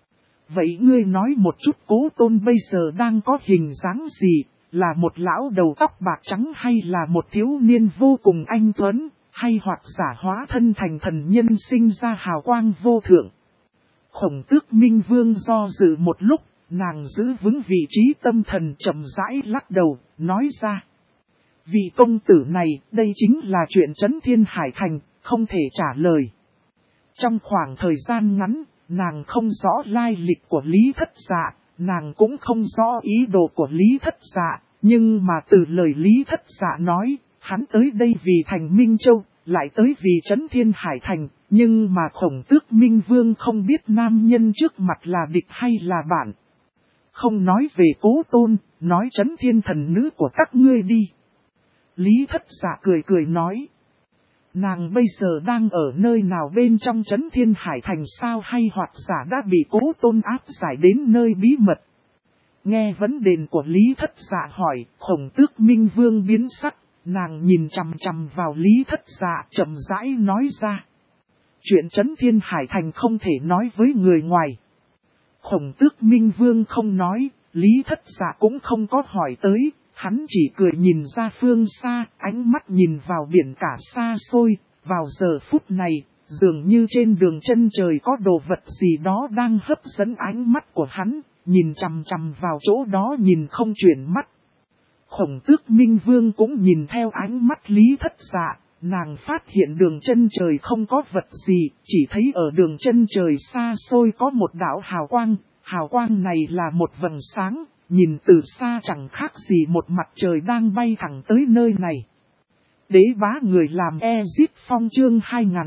Vậy ngươi nói một chút Cố Tôn bây giờ đang có hình dáng gì, là một lão đầu tóc bạc trắng hay là một thiếu niên vô cùng anh tuấn, hay hoặc giả hóa thân thành thần nhân sinh ra hào quang vô thượng. Khổng Tước Minh Vương do dự một lúc, nàng giữ vững vị trí tâm thần chậm rãi lắc đầu, nói ra. Vị công tử này, đây chính là chuyện Trấn Thiên Hải Thành, không thể trả lời. Trong khoảng thời gian ngắn, nàng không rõ lai lịch của Lý Thất Dạ, nàng cũng không rõ ý đồ của Lý Thất Dạ, nhưng mà từ lời Lý Thất Dạ nói, hắn tới đây vì thành Minh Châu, lại tới vì Trấn Thiên Hải Thành, nhưng mà Khổng Tước Minh Vương không biết nam nhân trước mặt là địch hay là bạn. Không nói về Cố Tôn, nói Trấn Thiên thần nữ của các ngươi đi. Lý Thất Dạ cười cười nói. Nàng bây giờ đang ở nơi nào bên trong Trấn Thiên Hải Thành sao, hay hoặc giả đã bị Cố Tôn áp giải đến nơi bí mật. Nghe vấn đề của Lý Thất Dạ hỏi, Khổng Tước Minh Vương biến sắc, nàng nhìn chằm chằm vào Lý Thất Dạ chậm rãi nói ra. Chuyện Trấn Thiên Hải Thành không thể nói với người ngoài. Khổng Tước Minh Vương không nói, Lý Thất Dạ cũng không có hỏi tới, hắn chỉ cười nhìn ra phương xa, ánh mắt nhìn vào biển cả xa xôi, vào giờ phút này, dường như trên đường chân trời có đồ vật gì đó đang hấp dẫn ánh mắt của hắn, nhìn chằm chằm vào chỗ đó nhìn không chuyển mắt. Khổng Tước Minh Vương cũng nhìn theo ánh mắt Lý Thất Dạ, nàng phát hiện đường chân trời không có vật gì, chỉ thấy ở đường chân trời xa xôi có một đạo hào quang này là một vầng sáng, nhìn từ xa chẳng khác gì một mặt trời đang bay thẳng tới nơi này. Đế bá người làm Ezip Phong chương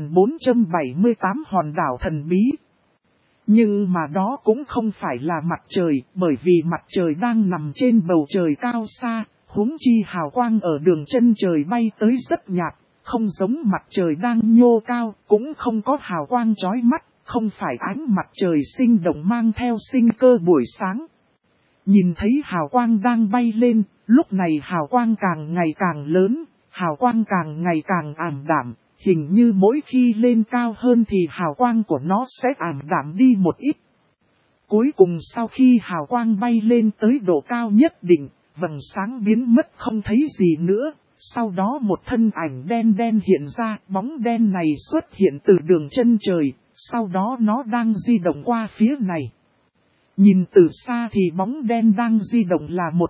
2478 hòn đảo thần bí. Nhưng mà đó cũng không phải là mặt trời, bởi vì mặt trời đang nằm trên bầu trời cao xa, huống chi hào quang ở đường chân trời bay tới rất nhạt, không giống mặt trời đang nhô cao, cũng không có hào quang chói mắt, không phải ánh mặt trời sinh động mang theo sinh cơ buổi sáng. Nhìn thấy hào quang đang bay lên, lúc này hào quang càng ngày càng lớn, hào quang càng ngày càng ảm đạm, hình như mỗi khi lên cao hơn thì hào quang của nó sẽ ảm đạm đi một ít. Cuối cùng sau khi hào quang bay lên tới độ cao nhất định, vầng sáng biến mất không thấy gì nữa, sau đó một thân ảnh đen đen hiện ra, bóng đen này xuất hiện từ đường chân trời, sau đó nó đang di động qua phía này. Nhìn từ xa thì bóng đen đang di động là một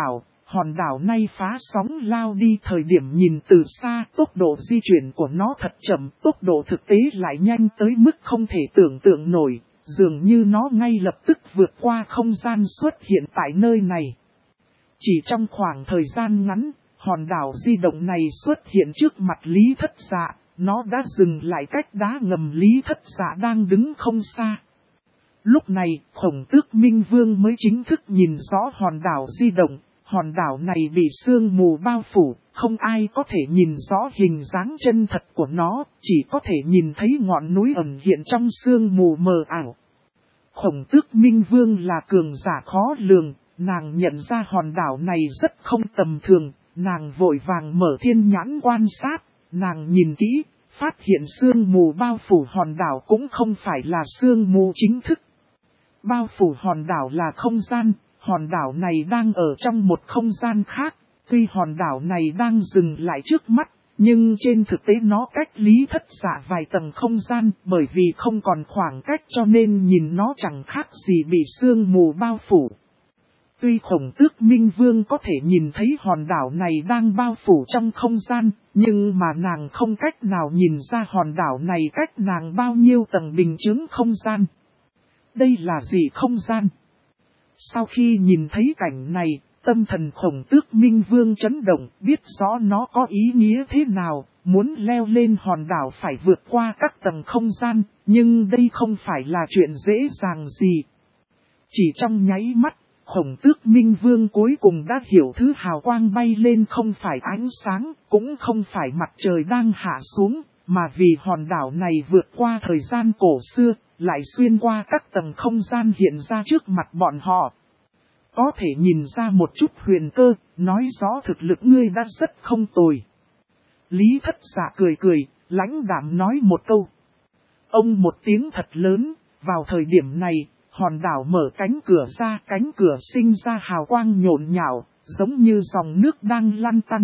hòn đảo này phá sóng lao đi, thời điểm nhìn từ xa tốc độ di chuyển của nó thật chậm, tốc độ thực tế lại nhanh tới mức không thể tưởng tượng nổi, dường như nó ngay lập tức vượt qua không gian xuất hiện tại nơi này. Chỉ trong khoảng thời gian ngắn, hòn đảo di động này xuất hiện trước mặt Lý Thất Dạ, nó đã dừng lại cách đá ngầm Lý Thất Dạ đang đứng không xa. Lúc này, Khổng Tước Minh Vương mới chính thức nhìn rõ hòn đảo di động, hòn đảo này bị sương mù bao phủ, không ai có thể nhìn rõ hình dáng chân thật của nó, chỉ có thể nhìn thấy ngọn núi ẩn hiện trong sương mù mờ ảo. Khổng Tước Minh Vương là cường giả khó lường, nàng nhận ra hòn đảo này rất không tầm thường, nàng vội vàng mở thiên nhãn quan sát, nàng nhìn kỹ, phát hiện sương mù bao phủ hòn đảo cũng không phải là sương mù chính thức. Bao phủ hòn đảo là không gian, hòn đảo này đang ở trong một không gian khác, tuy hòn đảo này đang dừng lại trước mắt, nhưng trên thực tế nó cách Lý Thất Dạ vài tầng không gian, bởi vì không còn khoảng cách cho nên nhìn nó chẳng khác gì bị sương mù bao phủ. Tuy Khổng Tước Minh Vương có thể nhìn thấy hòn đảo này đang bao phủ trong không gian, nhưng mà nàng không cách nào nhìn ra hòn đảo này cách nàng bao nhiêu tầng bình chứng không gian. Đây là gì không gian? Sau khi nhìn thấy cảnh này, tâm thần Khổng Tước Minh Vương chấn động, biết rõ nó có ý nghĩa thế nào, muốn leo lên hòn đảo phải vượt qua các tầng không gian, nhưng đây không phải là chuyện dễ dàng gì. Chỉ trong nháy mắt, Khổng Tước Minh Vương cuối cùng đã hiểu thứ hào quang bay lên không phải ánh sáng, cũng không phải mặt trời đang hạ xuống, mà vì hòn đảo này vượt qua thời gian cổ xưa, lại xuyên qua các tầng không gian hiện ra trước mặt bọn họ. Có thể nhìn ra một chút huyền cơ, nói rõ thực lực ngươi đã rất không tồi. Lý Thất Dạ cười cười, lãnh đạm nói một câu. Ông một tiếng thật lớn, vào thời điểm này, hòn đảo mở cánh cửa sinh ra hào quang nhộn nhạo, giống như dòng nước đang lăn tăn.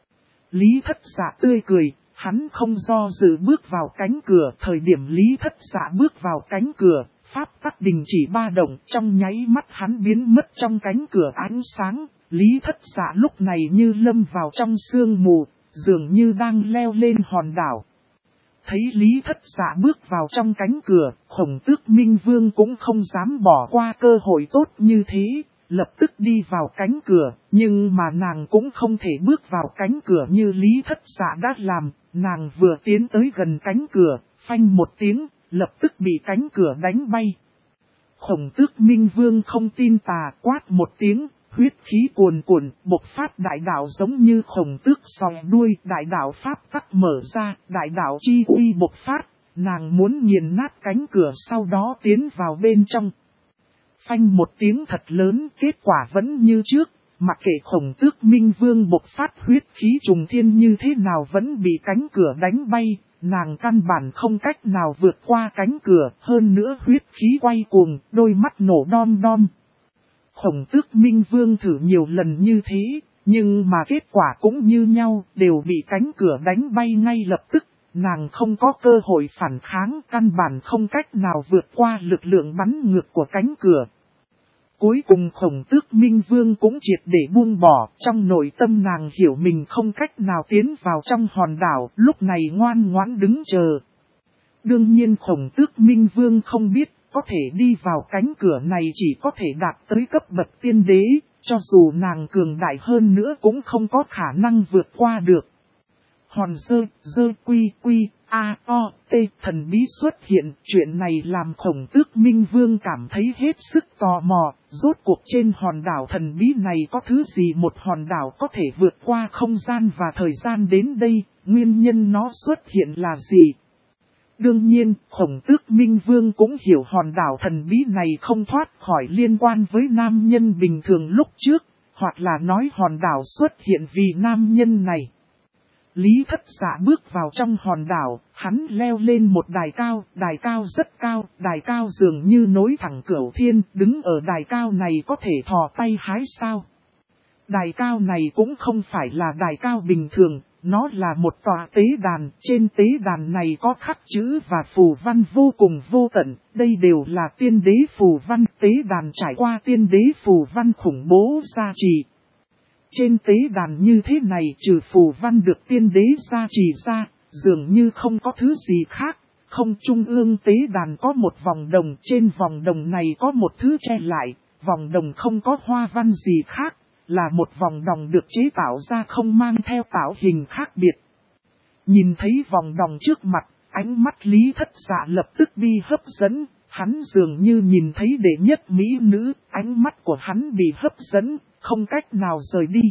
Lý Thất Dạ tươi cười, hắn không do dự bước vào cánh cửa. Thời điểm Lý Thất Dạ bước vào cánh cửa, pháp tắc đình chỉ ba động, trong nháy mắt hắn biến mất trong cánh cửa ánh sáng. Lý Thất Dạ lúc này như lâm vào trong sương mù, dường như đang leo lên hòn đảo. Thấy Lý Thất Dạ bước vào trong cánh cửa, Khổng Tước Minh Vương cũng không dám bỏ qua cơ hội tốt như thế, lập tức đi vào cánh cửa, nhưng mà nàng cũng không thể bước vào cánh cửa như Lý Thất Dạ đã làm. Nàng vừa tiến tới gần cánh cửa, phanh một tiếng, lập tức bị cánh cửa đánh bay. Khổng Tước Minh Vương không tin tà, quát một tiếng, huyết khí cuồn cuộn, bộc phát đại đạo giống như khổng tước sòi đuôi, đại đạo pháp tắc mở ra, đại đạo chi uy bộc phát, nàng muốn nghiền nát cánh cửa sau đó tiến vào bên trong. Phanh một tiếng thật lớn, kết quả vẫn như trước, mặc kệ Khổng Tước Minh Vương bộc phát huyết khí trùng thiên như thế nào vẫn bị cánh cửa đánh bay, nàng căn bản không cách nào vượt qua cánh cửa, hơn nữa huyết khí quay cuồng, đôi mắt nổ đom đom. Khổng Tước Minh Vương thử nhiều lần như thế, nhưng mà kết quả cũng như nhau, đều bị cánh cửa đánh bay ngay lập tức, nàng không có cơ hội phản kháng, căn bản không cách nào vượt qua lực lượng bắn ngược của cánh cửa. Cuối cùng Khổng Tước Minh Vương cũng triệt để buông bỏ, trong nội tâm nàng hiểu mình không cách nào tiến vào trong hòn đảo, lúc này ngoan ngoãn đứng chờ. Đương nhiên Khổng Tước Minh Vương không biết, có thể đi vào cánh cửa này chỉ có thể đạt tới cấp bậc tiên đế, cho dù nàng cường đại hơn nữa cũng không có khả năng vượt qua được. Hòn dơ quy a t thần bí xuất hiện, chuyện này làm Khổng Tước Minh Vương cảm thấy hết sức tò mò, rốt cuộc trên hòn đảo thần bí này có thứ gì, một hòn đảo có thể vượt qua không gian và thời gian đến đây, nguyên nhân nó xuất hiện là gì? Đương nhiên, Khổng Tước Minh Vương cũng hiểu hòn đảo thần bí này không thoát khỏi liên quan với nam nhân bình thường lúc trước, hoặc là nói hòn đảo xuất hiện vì nam nhân này. Lý Thất Dạ bước vào trong hòn đảo, hắn leo lên một đài cao rất cao, đài cao dường như nối thẳng cửu thiên, đứng ở đài cao này có thể thò tay hái sao. Đài cao này cũng không phải là đài cao bình thường, nó là một tòa tế đàn, trên tế đàn này có khắc chữ và phù văn vô cùng vô tận, đây đều là tiên đế phù văn, tế đàn trải qua tiên đế phù văn khủng bố gia trì. Trên tế đàn như thế này trừ phù văn được tiên đế gia trì ra, dường như không có thứ gì khác, không trung ương tế đàn có một vòng đồng, trên vòng đồng này có một thứ che lại, vòng đồng không có hoa văn gì khác. Là một vòng đồng được chế tạo ra không mang theo tạo hình khác biệt. Nhìn thấy vòng đồng trước mặt, ánh mắt Lý Thất Dạ lập tức bị hấp dẫn, hắn dường như nhìn thấy đệ nhất mỹ nữ, ánh mắt của hắn bị hấp dẫn, không cách nào rời đi.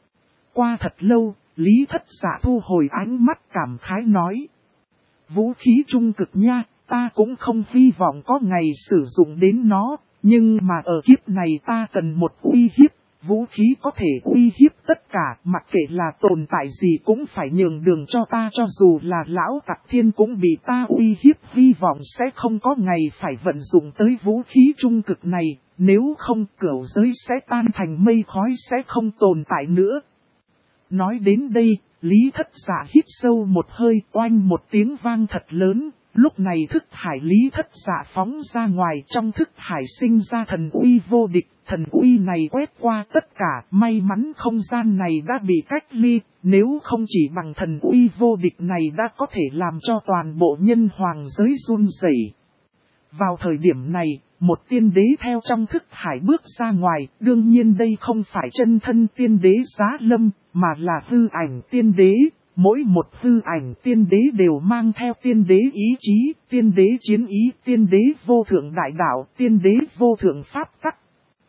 Qua thật lâu, Lý Thất Dạ thu hồi ánh mắt cảm khái nói. Vũ khí trung cực nha, ta cũng không hy vọng có ngày sử dụng đến nó, nhưng mà ở kiếp này ta cần một uy hiếp. Vũ khí có thể uy hiếp tất cả, mặc kệ là tồn tại gì cũng phải nhường đường cho ta, cho dù là lão tặc thiên cũng bị ta uy hiếp, hy vọng sẽ không có ngày phải vận dụng tới vũ khí trung cực này, nếu không cửu giới sẽ tan thành mây khói, sẽ không tồn tại nữa. Nói đến đây, Lý Thất Dạ hít sâu một hơi, oanh một tiếng vang thật lớn. Lúc này thức hải Lý Thất Dạ phóng ra ngoài, trong thức hải sinh ra thần uy vô địch, thần uy này quét qua tất cả, may mắn không gian này đã bị cách ly, nếu không chỉ bằng thần uy vô địch này đã có thể làm cho toàn bộ nhân hoàng giới run rẩy. Vào thời điểm này, một tiên đế theo trong thức hải bước ra ngoài, đương nhiên đây không phải chân thân tiên đế Giá Lâm, mà là hư ảnh tiên đế. Mỗi một hư ảnh tiên đế đều mang theo tiên đế ý chí, tiên đế chiến ý, tiên đế vô thượng đại đạo, tiên đế vô thượng pháp tắc.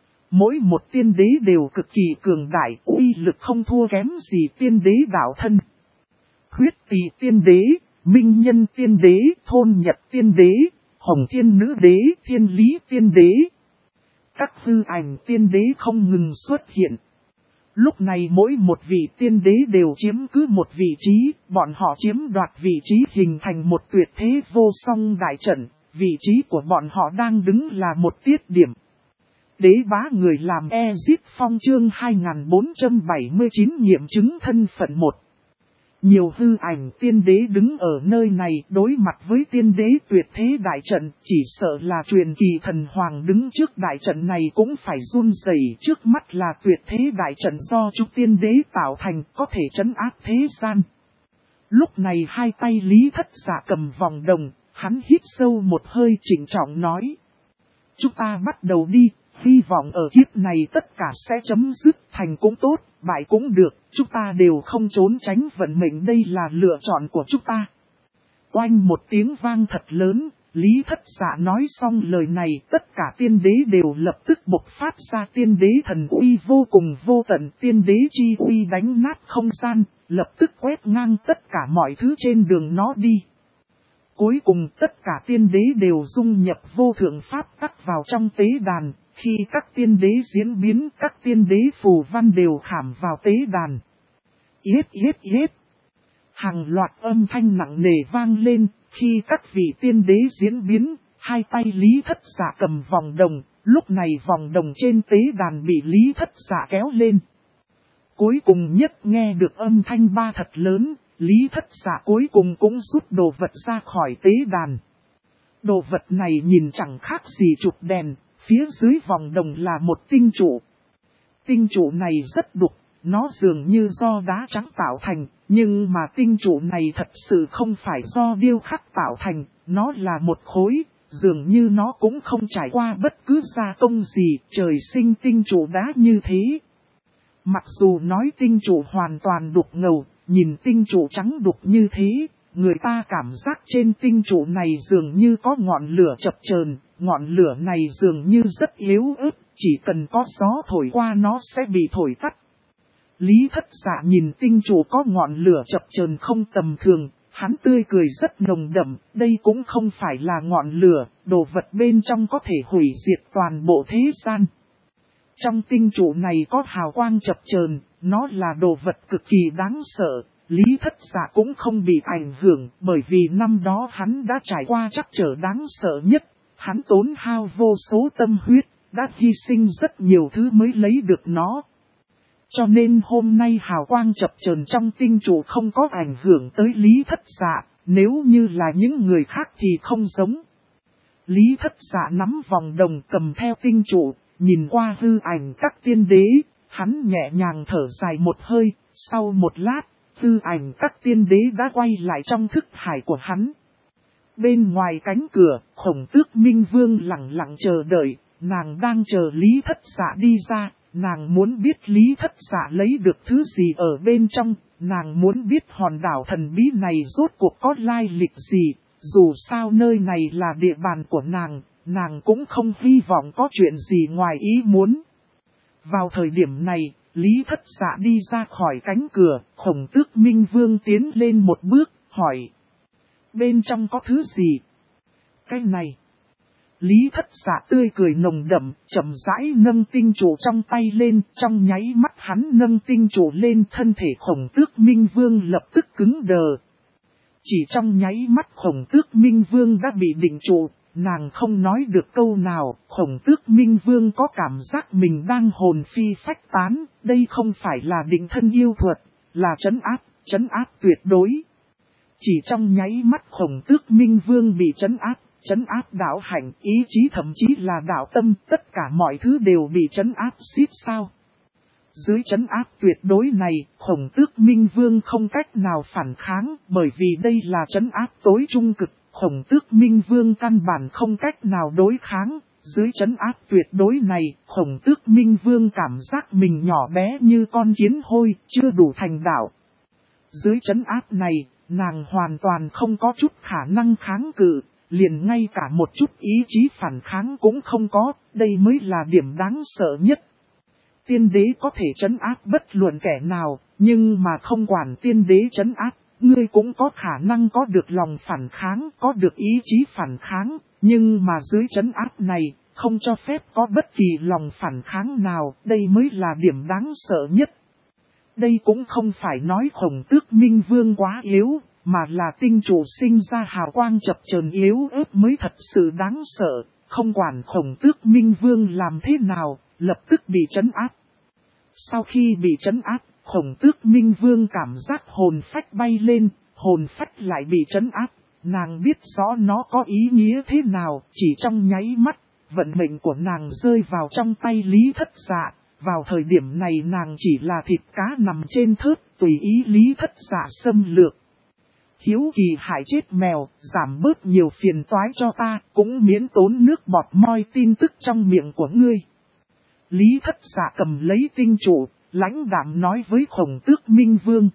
Mỗi một tiên đế đều cực kỳ cường đại, uy lực không thua kém gì tiên đế đạo thân. Huyết Tỳ tiên đế, Minh Nhân tiên đế, Thôn Nhật tiên đế, Hồng Thiên nữ đế, Thiên Lý tiên đế. Các hư ảnh tiên đế không ngừng xuất hiện. Lúc này mỗi một vị tiên đế đều chiếm cứ một vị trí, bọn họ chiếm đoạt vị trí hình thành một tuyệt thế vô song đại trận, vị trí của bọn họ đang đứng là một tiết điểm. Đế bá người làm Ezip Phong chương 2479 nghiệm chứng thân phận 1. Nhiều hư ảnh tiên đế đứng ở nơi này đối mặt với tiên đế tuyệt thế đại trận, chỉ sợ là truyền kỳ thần hoàng đứng trước đại trận này cũng phải run rẩy. Trước mắt là tuyệt thế đại trận do chúng tiên đế tạo thành, có thể trấn áp thế gian. Lúc này hai tay Lý Thất Dạ cầm vòng đồng, hắn hít sâu một hơi trịnh trọng nói. Chúng ta bắt đầu đi, hy vọng ở kiếp này tất cả sẽ chấm dứt, thành cũng tốt, bại cũng được, chúng ta đều không trốn tránh vận mệnh, đây là lựa chọn của chúng ta. Oanh một tiếng vang thật lớn, Lý Thất Dạ nói xong lời này, tất cả tiên đế đều lập tức bộc phát ra tiên đế thần uy vô cùng vô tận, tiên đế chi uy đánh nát không gian, lập tức quét ngang tất cả mọi thứ trên đường nó đi. Cuối cùng tất cả tiên đế đều dung nhập vô thượng pháp tắc vào trong tế đàn, khi các tiên đế diễn biến, các tiên đế phù văn đều khảm vào tế đàn. Yết yết yết. Hàng loạt âm thanh nặng nề vang lên, khi các vị tiên đế diễn biến, hai tay Lý Thất Dạ cầm vòng đồng, lúc này vòng đồng trên tế đàn bị Lý Thất Dạ kéo lên. Cuối cùng nhất nghe được âm thanh ba thật lớn, Lý Thất Dạ cuối cùng cũng rút đồ vật ra khỏi tế đàn. Đồ vật này nhìn chẳng khác gì chụp đèn, phía dưới vòng đồng là một tinh trụ. Tinh trụ này rất đục, nó dường như do đá trắng tạo thành, nhưng mà tinh trụ này thật sự không phải do điêu khắc tạo thành, nó là một khối, dường như nó cũng không trải qua bất cứ gia công gì, trời sinh tinh trụ đá như thế. Mặc dù nói tinh trụ hoàn toàn đục ngầu, nhìn tinh trụ trắng đục như thế, người ta cảm giác trên tinh trụ này dường như có ngọn lửa chập chờn, ngọn lửa này dường như rất yếu ớt, chỉ cần có gió thổi qua nó sẽ bị thổi tắt. Lý Thất Dạ nhìn tinh trụ có ngọn lửa chập chờn không tầm thường, hắn tươi cười rất nồng đậm, đây cũng không phải là ngọn lửa, đồ vật bên trong có thể hủy diệt toàn bộ thế gian. Trong tinh trụ này có hào quang chập chờn, nó là đồ vật cực kỳ đáng sợ. Lý Thất Dạ cũng không bị ảnh hưởng, bởi vì năm đó hắn đã trải qua trắc trở đáng sợ nhất. Hắn tốn hao vô số tâm huyết, đã hy sinh rất nhiều thứ mới lấy được nó. Cho nên hôm nay hào quang chập chờn trong tinh trụ không có ảnh hưởng tới Lý Thất Dạ, nếu như là những người khác thì không giống. Lý Thất Dạ nắm vòng đồng cầm theo tinh trụ, nhìn qua hư ảnh các tiên đế, hắn nhẹ nhàng thở dài một hơi, sau một lát, hư ảnh các tiên đế đã quay lại trong thức hải của hắn. Bên ngoài cánh cửa, Khổng Tước Minh Vương lặng lặng chờ đợi, nàng đang chờ Lý Thất Dạ đi ra, nàng muốn biết Lý Thất Dạ lấy được thứ gì ở bên trong, nàng muốn biết hòn đảo thần bí này rốt cuộc có lai lịch gì, dù sao nơi này là địa bàn của nàng cũng không hy vọng có chuyện gì ngoài ý muốn. Vào thời điểm này, Lý Thất Dạ đi ra khỏi cánh cửa, Khổng Tước Minh Vương tiến lên một bước, hỏi. Bên trong có thứ gì? Cái này. Lý Thất Dạ tươi cười nồng đậm, chậm rãi nâng tinh trụ trong tay lên, trong nháy mắt hắn nâng tinh trụ lên, thân thể Khổng Tước Minh Vương lập tức cứng đờ. Chỉ trong nháy mắt Khổng Tước Minh Vương đã bị định trụ, nàng không nói được câu nào, Khổng Tước Minh Vương có cảm giác mình đang hồn phi phách tán, đây không phải là định thân yêu thuật, là trấn áp tuyệt đối. Chỉ trong nháy mắt Khổng Tước Minh Vương bị trấn áp đạo hạnh, ý chí thậm chí là đạo tâm, tất cả mọi thứ đều bị trấn áp xít sao. Dưới trấn áp tuyệt đối này, Khổng Tước Minh Vương không cách nào phản kháng, bởi vì đây là trấn áp tối trung cực, Khổng Tước Minh Vương căn bản không cách nào đối kháng. Dưới trấn áp tuyệt đối này, Khổng Tước Minh Vương cảm giác mình nhỏ bé như con kiến hôi, chưa đủ thành đạo. Dưới trấn áp này, nàng hoàn toàn không có chút khả năng kháng cự, liền ngay cả một chút ý chí phản kháng cũng không có, đây mới là điểm đáng sợ nhất. Tiên đế có thể trấn áp bất luận kẻ nào, nhưng mà không quản tiên đế trấn áp, ngươi cũng có khả năng có được lòng phản kháng, có được ý chí phản kháng, nhưng mà dưới trấn áp này, không cho phép có bất kỳ lòng phản kháng nào, đây mới là điểm đáng sợ nhất. Đây cũng không phải nói Khổng Tước Minh Vương quá yếu, mà là tinh chủ sinh ra hào quang chập chờn yếu ớt mới thật sự đáng sợ, không quản Khổng Tước Minh Vương làm thế nào, lập tức bị trấn áp. Sau khi bị trấn áp, Khổng Tước Minh Vương cảm giác hồn phách bay lên, hồn phách lại bị trấn áp, nàng biết rõ nó có ý nghĩa thế nào, chỉ trong nháy mắt, vận mệnh của nàng rơi vào trong tay Lý Thất Dạ. Vào thời điểm này nàng chỉ là thịt cá nằm trên thớt, tùy ý Lý Thất Dạ xâm lược. Hiếu kỳ hại chết mèo, giảm bớt nhiều phiền toái cho ta, cũng miễn tốn nước bọt moi tin tức trong miệng của ngươi. Lý Thất Dạ cầm lấy tinh trụ, lãnh đạm nói với Khổng Tước Minh Vương.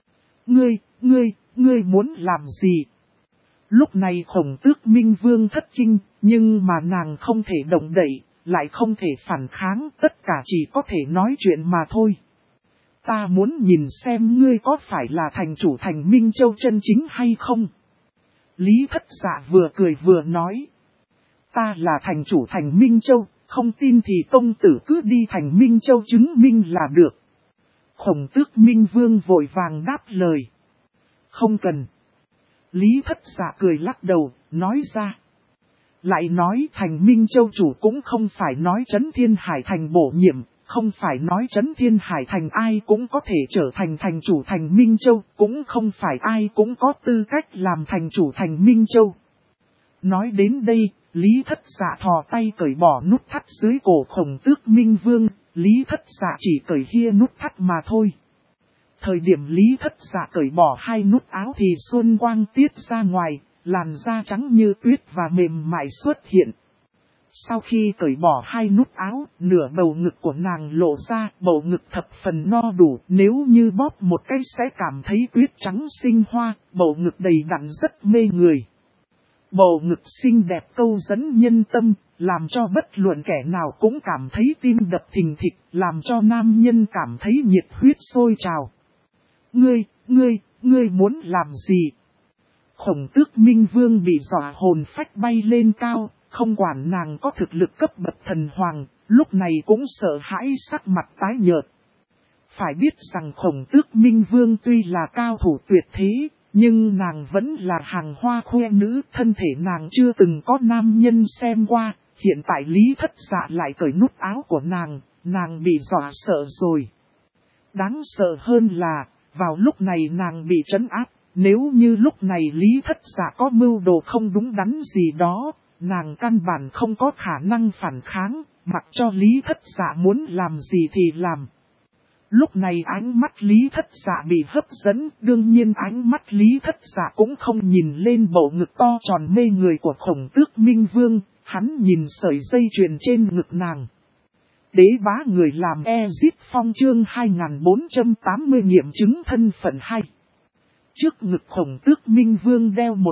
Ngươi muốn làm gì? Lúc này Khổng Tước Minh Vương thất kinh, nhưng mà nàng không thể động đậy, lại không thể phản kháng, tất cả chỉ có thể nói chuyện mà thôi. Ta muốn nhìn xem ngươi có phải là thành chủ thành Minh Châu chân chính hay không? Lý Thất Dạ vừa cười vừa nói. Ta là thành chủ thành Minh Châu, không tin thì công tử cứ đi thành Minh Châu chứng minh là được. Khổng Tước Minh Vương vội vàng đáp lời. Không cần. Lý Thất Dạ cười lắc đầu, nói ra. Lại nói thành Minh Châu chủ cũng không phải nói Trấn Thiên Hải Thành bổ nhiệm, không phải nói Trấn Thiên Hải Thành ai cũng có thể trở thành thành chủ thành Minh Châu, cũng không phải ai cũng có tư cách làm thành chủ thành Minh Châu. Nói đến đây, Lý Thất Dạ thò tay cởi bỏ nút thắt dưới cổ Khổng Tước Minh Vương, Lý Thất Dạ chỉ cởi hia nút thắt mà thôi. Thời điểm Lý Thất Dạ cởi bỏ hai nút áo thì xuân quang tiết ra ngoài, làn da trắng như tuyết và mềm mại xuất hiện. Sau khi cởi bỏ hai nút áo, nửa bầu ngực của nàng lộ ra, bầu ngực thập phần no đủ, nếu như bóp một cái sẽ cảm thấy tuyết trắng sinh hoa, bầu ngực đầy đặn rất mê người. Bầu ngực xinh đẹp câu dẫn nhân tâm, làm cho bất luận kẻ nào cũng cảm thấy tim đập thình thịch, làm cho nam nhân cảm thấy nhiệt huyết sôi trào. Ngươi muốn làm gì? Khổng Tước Minh Vương bị dọa hồn phách bay lên cao, không quản nàng có thực lực cấp bậc thần hoàng, lúc này cũng sợ hãi sắc mặt tái nhợt. Phải biết rằng Khổng Tước Minh Vương tuy là cao thủ tuyệt thế, nhưng nàng vẫn là hàng hoa khoe nữ, thân thể nàng chưa từng có nam nhân xem qua, hiện tại Lý Thất Dạ lại cởi nút áo của nàng bị dọa sợ rồi. Đáng sợ hơn là, vào lúc này nàng bị trấn áp, nếu như lúc này Lý Thất Dạ có mưu đồ không đúng đắn gì đó, nàng căn bản không có khả năng phản kháng, mặc cho Lý Thất Dạ muốn làm gì thì làm. Lúc này ánh mắt Lý Thất Dạ bị hấp dẫn, đương nhiên ánh mắt Lý Thất Dạ cũng không nhìn lên bầu ngực to tròn mê người của Khổng Tước Minh Vương, hắn nhìn sợi dây chuyền trên ngực nàng. Đế bá người làm Exit Phong chương 2480 nghiệm chứng thân phận 2. Trước ngực Khổng Tước Minh Vương đeo một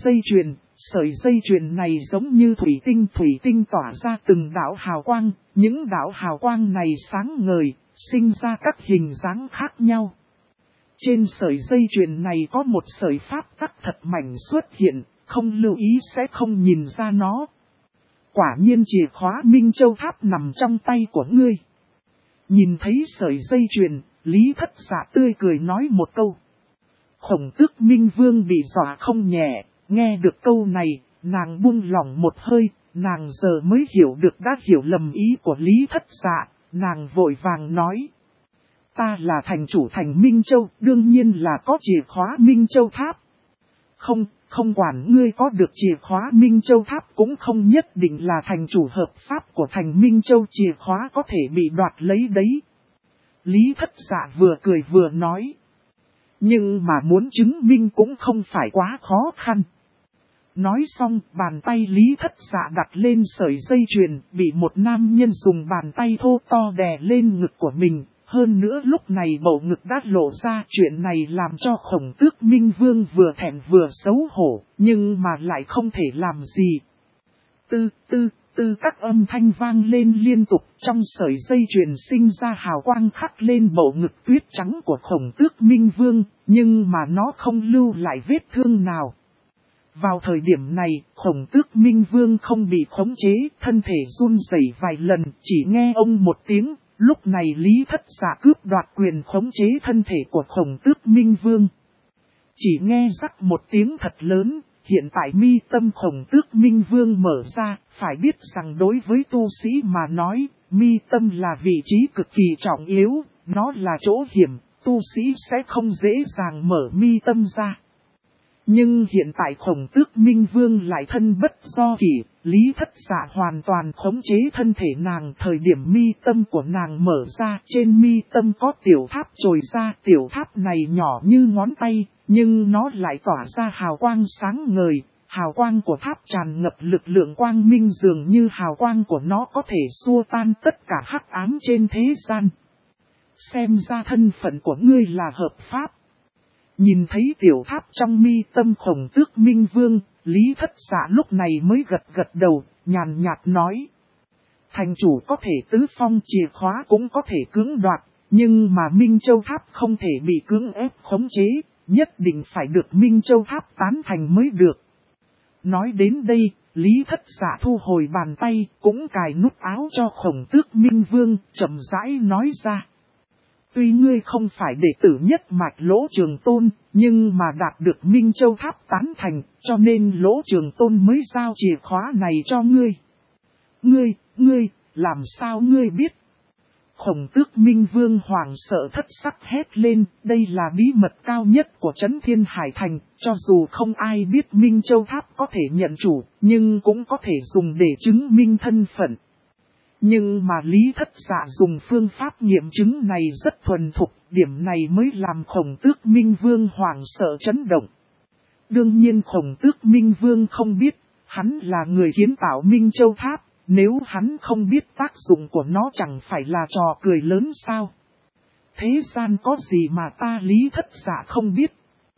sợi dây chuyền này giống như thủy tinh tỏa ra từng đạo hào quang, những đạo hào quang này sáng ngời, sinh ra các hình dáng khác nhau. Trên sợi dây chuyền này có một sợi pháp tắc thật mảnh xuất hiện, không lưu ý sẽ không nhìn ra nó. Quả nhiên chìa khóa Minh Châu Tháp nằm trong tay của ngươi. Nhìn thấy sợi dây chuyền, Lý Thất Dạ tươi cười nói một câu. Khổng Tước Minh Vương bị dọa không nhẹ, nghe được câu này, nàng buông lỏng một hơi, nàng giờ mới hiểu được đã hiểu lầm ý của Lý Thất Dạ, nàng vội vàng nói. Ta là thành chủ thành Minh Châu, đương nhiên là có chìa khóa Minh Châu Tháp. Không quản ngươi có được chìa khóa Minh Châu Tháp cũng không nhất định là thành chủ hợp pháp của thành Minh Châu, chìa khóa có thể bị đoạt lấy đấy. Lý Thất Dạ vừa cười vừa nói. Nhưng mà muốn chứng minh cũng không phải quá khó khăn. Nói xong, bàn tay Lý Thất Dạ đặt lên sợi dây chuyền, bị một nam nhân dùng bàn tay thô to đè lên ngực của mình. Hơn nữa lúc này bầu ngực đã lộ ra, chuyện này làm cho Khổng Tước Minh Vương vừa thẹn vừa xấu hổ, nhưng mà lại không thể làm gì. Các âm thanh vang lên liên tục, trong sợi dây chuyền sinh ra hào quang khắc lên bầu ngực tuyết trắng của Khổng Tước Minh Vương, nhưng mà nó không lưu lại vết thương nào. Vào thời điểm này, Khổng Tước Minh Vương không bị khống chế, thân thể run rẩy vài lần, chỉ nghe ông một tiếng, lúc này Lý Thất Dạ cướp đoạt quyền khống chế thân thể của Khổng Tước Minh Vương. Chỉ nghe rắc một tiếng thật lớn, hiện tại mi tâm Khổng Tước Minh Vương mở ra, phải biết rằng đối với tu sĩ mà nói, mi tâm là vị trí cực kỳ trọng yếu, nó là chỗ hiểm, tu sĩ sẽ không dễ dàng mở mi tâm ra. Nhưng hiện tại Khổng Tước Minh Vương lại thân bất do kỷ, Lý Thất Dạ hoàn toàn khống chế thân thể nàng. Thời điểm mi tâm của nàng mở ra, trên mi tâm có tiểu tháp trồi ra, tiểu tháp này nhỏ như ngón tay, nhưng nó lại tỏa ra hào quang sáng ngời. Hào quang của tháp tràn ngập lực lượng quang minh, dường như hào quang của nó có thể xua tan tất cả hắc ám trên thế gian. Xem ra thân phận của ngươi là hợp pháp. Nhìn thấy tiểu tháp trong mi tâm Khổng Tước Minh Vương, Lý Thất Dạ lúc này mới gật đầu, nhàn nhạt nói. Thành chủ có thể tứ phong chìa khóa cũng có thể cưỡng đoạt, nhưng mà Minh Châu Tháp không thể bị cưỡng ép khống chế, nhất định phải được Minh Châu Tháp tán thành mới được. Nói đến đây, Lý Thất Dạ thu hồi bàn tay, cũng cài nút áo cho Khổng Tước Minh Vương, chậm rãi nói ra. Tuy ngươi không phải đệ tử nhất mạch Lỗ Trường Tôn, nhưng mà đạt được Minh Châu Tháp tán thành, cho nên Lỗ Trường Tôn mới giao chìa khóa này cho ngươi. Ngươi, làm sao ngươi biết? Khổng Tước Minh Vương hoàng sợ thất sắc hét lên, đây là bí mật cao nhất của Trấn Thiên Hải Thành, cho dù không ai biết Minh Châu Tháp có thể nhận chủ, nhưng cũng có thể dùng để chứng minh thân phận. Nhưng mà Lý Thất Dạ dùng phương pháp nghiệm chứng này rất thuần thục, điểm này mới làm Khổng Tước Minh Vương hoàng sợ chấn động. Đương nhiên Khổng Tước Minh Vương không biết, hắn là người kiến tạo Minh Châu Tháp, nếu hắn không biết tác dụng của nó chẳng phải là trò cười lớn sao. Thế gian có gì mà ta Lý Thất Dạ không biết.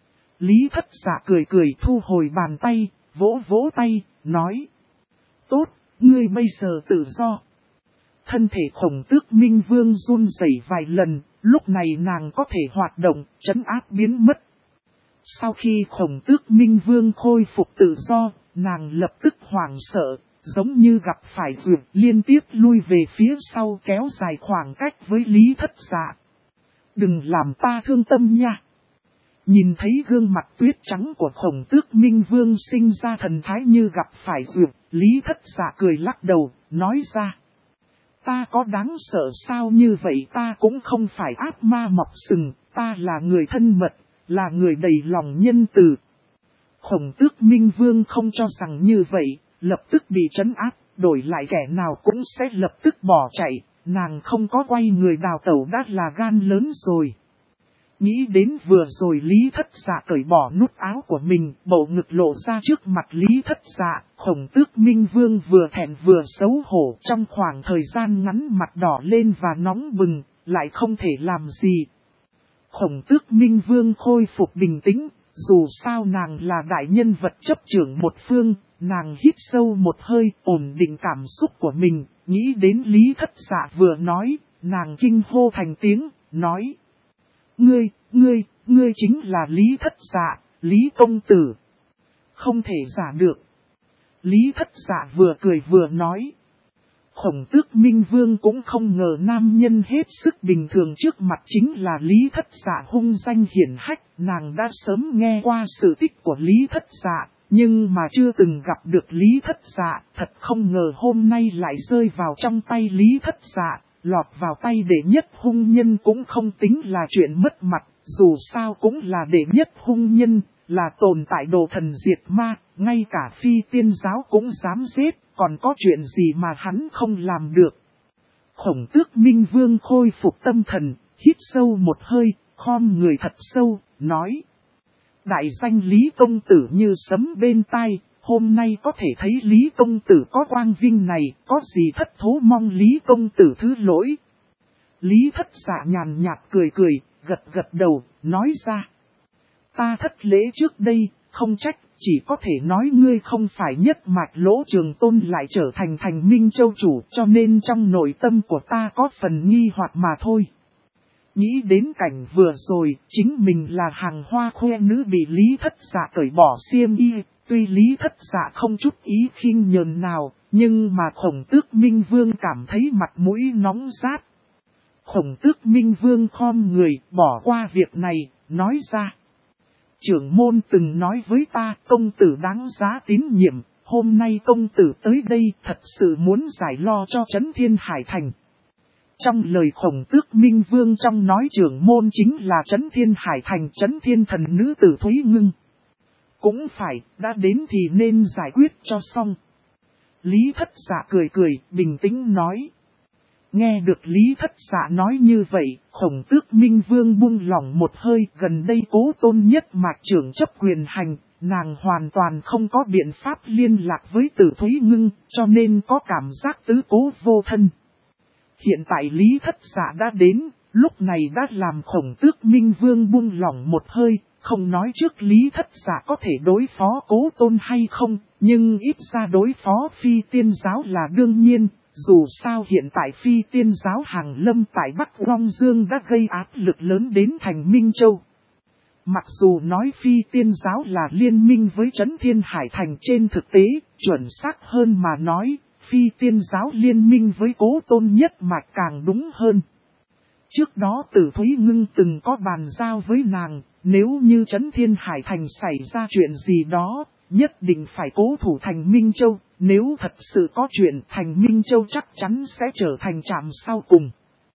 Lý Thất Dạ cười thu hồi bàn tay, vỗ tay, nói. Tốt, ngươi bây giờ tự do. Thân thể Khổng Tước Minh Vương run rẩy vài lần, lúc này nàng có thể hoạt động, trấn áp biến mất. Sau khi Khổng Tước Minh Vương khôi phục tự do, nàng lập tức hoảng sợ, giống như gặp phải duyệt, liên tiếp lui về phía sau kéo dài khoảng cách với Lý Thất Dạ. Đừng làm ta thương tâm nha. Nhìn thấy gương mặt tuyết trắng của Khổng Tước Minh Vương sinh ra thần thái như gặp phải duyệt, Lý Thất Dạ cười lắc đầu, nói ra. Ta có đáng sợ sao? Như vậy ta cũng không phải ác ma mọc sừng, ta là người thân mật, là người đầy lòng nhân từ. Khổng Tước Minh Vương không cho rằng như vậy, lập tức bị trấn áp, đổi lại kẻ nào cũng sẽ lập tức bỏ chạy, nàng không có quay người đào tẩu đã là gan lớn rồi. Nghĩ đến vừa rồi Lý Thất Dạ cởi bỏ nút áo của mình, bầu ngực lộ ra trước mặt Lý Thất Dạ, Khổng Tước Minh Vương vừa thẹn vừa xấu hổ, trong khoảng thời gian ngắn mặt đỏ lên và nóng bừng, lại không thể làm gì. Khổng Tước Minh Vương khôi phục bình tĩnh, dù sao nàng là đại nhân vật chấp trưởng một phương, nàng hít sâu một hơi, ổn định cảm xúc của mình, nghĩ đến Lý Thất Dạ vừa nói, nàng kinh hô thành tiếng, nói. Ngươi chính là Lý Thất Dạ, Lý công tử. Không thể giả được. Lý Thất Dạ vừa cười vừa nói. Khổng Tước Minh Vương cũng không ngờ nam nhân hết sức bình thường trước mặt chính là Lý Thất Dạ hung danh hiển hách. Nàng đã sớm nghe qua sự tích của Lý Thất Dạ, nhưng mà chưa từng gặp được Lý Thất Dạ. Thật không ngờ hôm nay lại rơi vào trong tay Lý Thất Dạ. Lọt vào tay đệ nhất hung nhân cũng không tính là chuyện mất mặt, dù sao cũng là đệ nhất hung nhân, là tồn tại đồ thần diệt ma, ngay cả phi tiên giáo cũng dám giết, còn có chuyện gì mà hắn không làm được. Khổng Tước Minh Vương khôi phục tâm thần, hít sâu một hơi, khom người thật sâu, nói. Đại danh Lý công tử như sấm bên tai. Hôm nay có thể thấy Lý công tử có quang vinh này, có gì thất thố mong Lý công tử thứ lỗi. Lý Thất Dạ nhàn nhạt cười, gật đầu, nói ra. Ta thất lễ trước đây, không trách, chỉ có thể nói ngươi không phải nhất mạch Lỗ Trường Tôn lại trở thành thành Minh Châu chủ, cho nên trong nội tâm của ta có phần nghi hoặc mà thôi. Nghĩ đến cảnh vừa rồi, chính mình là hàng hoa khoe nữ bị Lý Thất Dạ cởi bỏ xiêm y. Tuy Lý Thất Dạ không chút ý khinh nhờn nào, nhưng mà Khổng Tước Minh Vương cảm thấy mặt mũi nóng rát. Khổng Tước Minh Vương khom người, bỏ qua việc này, nói ra. trưởng môn từng nói với ta công tử đáng giá tín nhiệm, hôm nay công tử tới đây thật sự muốn giải lo cho Trấn Thiên Hải Thành. Trong lời Khổng Tước Minh Vương trong nói trưởng môn chính là Trấn Thiên Hải Thành Trấn Thiên Thần nữ tử Thúy Ngưng. Cũng phải, đã đến thì nên giải quyết cho xong. Lý Thất Dạ cười cười, bình tĩnh nói. Nghe được Lý Thất Dạ nói như vậy, Khổng Tước Minh Vương buông lỏng một hơi. Gần đây Cố Tôn Nhất Mạc trưởng chấp quyền hành, nàng hoàn toàn không có biện pháp liên lạc với Tử Thúy Ngưng, cho nên có cảm giác tứ cố vô thân. Hiện tại Lý Thất Dạ đã đến, lúc này đã làm Khổng Tước Minh Vương buông lỏng một hơi. Không nói trước Lý Thất Dạ có thể đối phó Cố Tôn hay không, nhưng ít ra đối phó Phi Tiên Giáo là đương nhiên. Dù sao hiện tại Phi Tiên Giáo hàng lâm tại Bắc Long Dương đã gây áp lực lớn đến thành Minh Châu. Mặc dù nói Phi Tiên Giáo là liên minh với Trấn Thiên Hải Thành, trên thực tế, chuẩn xác hơn mà nói, Phi Tiên Giáo liên minh với Cố Tôn Nhất Mạc càng đúng hơn. Trước đó Tử Thúy Ngưng từng có bàn giao với nàng, nếu như Trấn Thiên Hải Thành xảy ra chuyện gì đó, nhất định phải cố thủ thành Minh Châu, nếu thật sự có chuyện thành Minh Châu chắc chắn sẽ trở thành trạm sau cùng.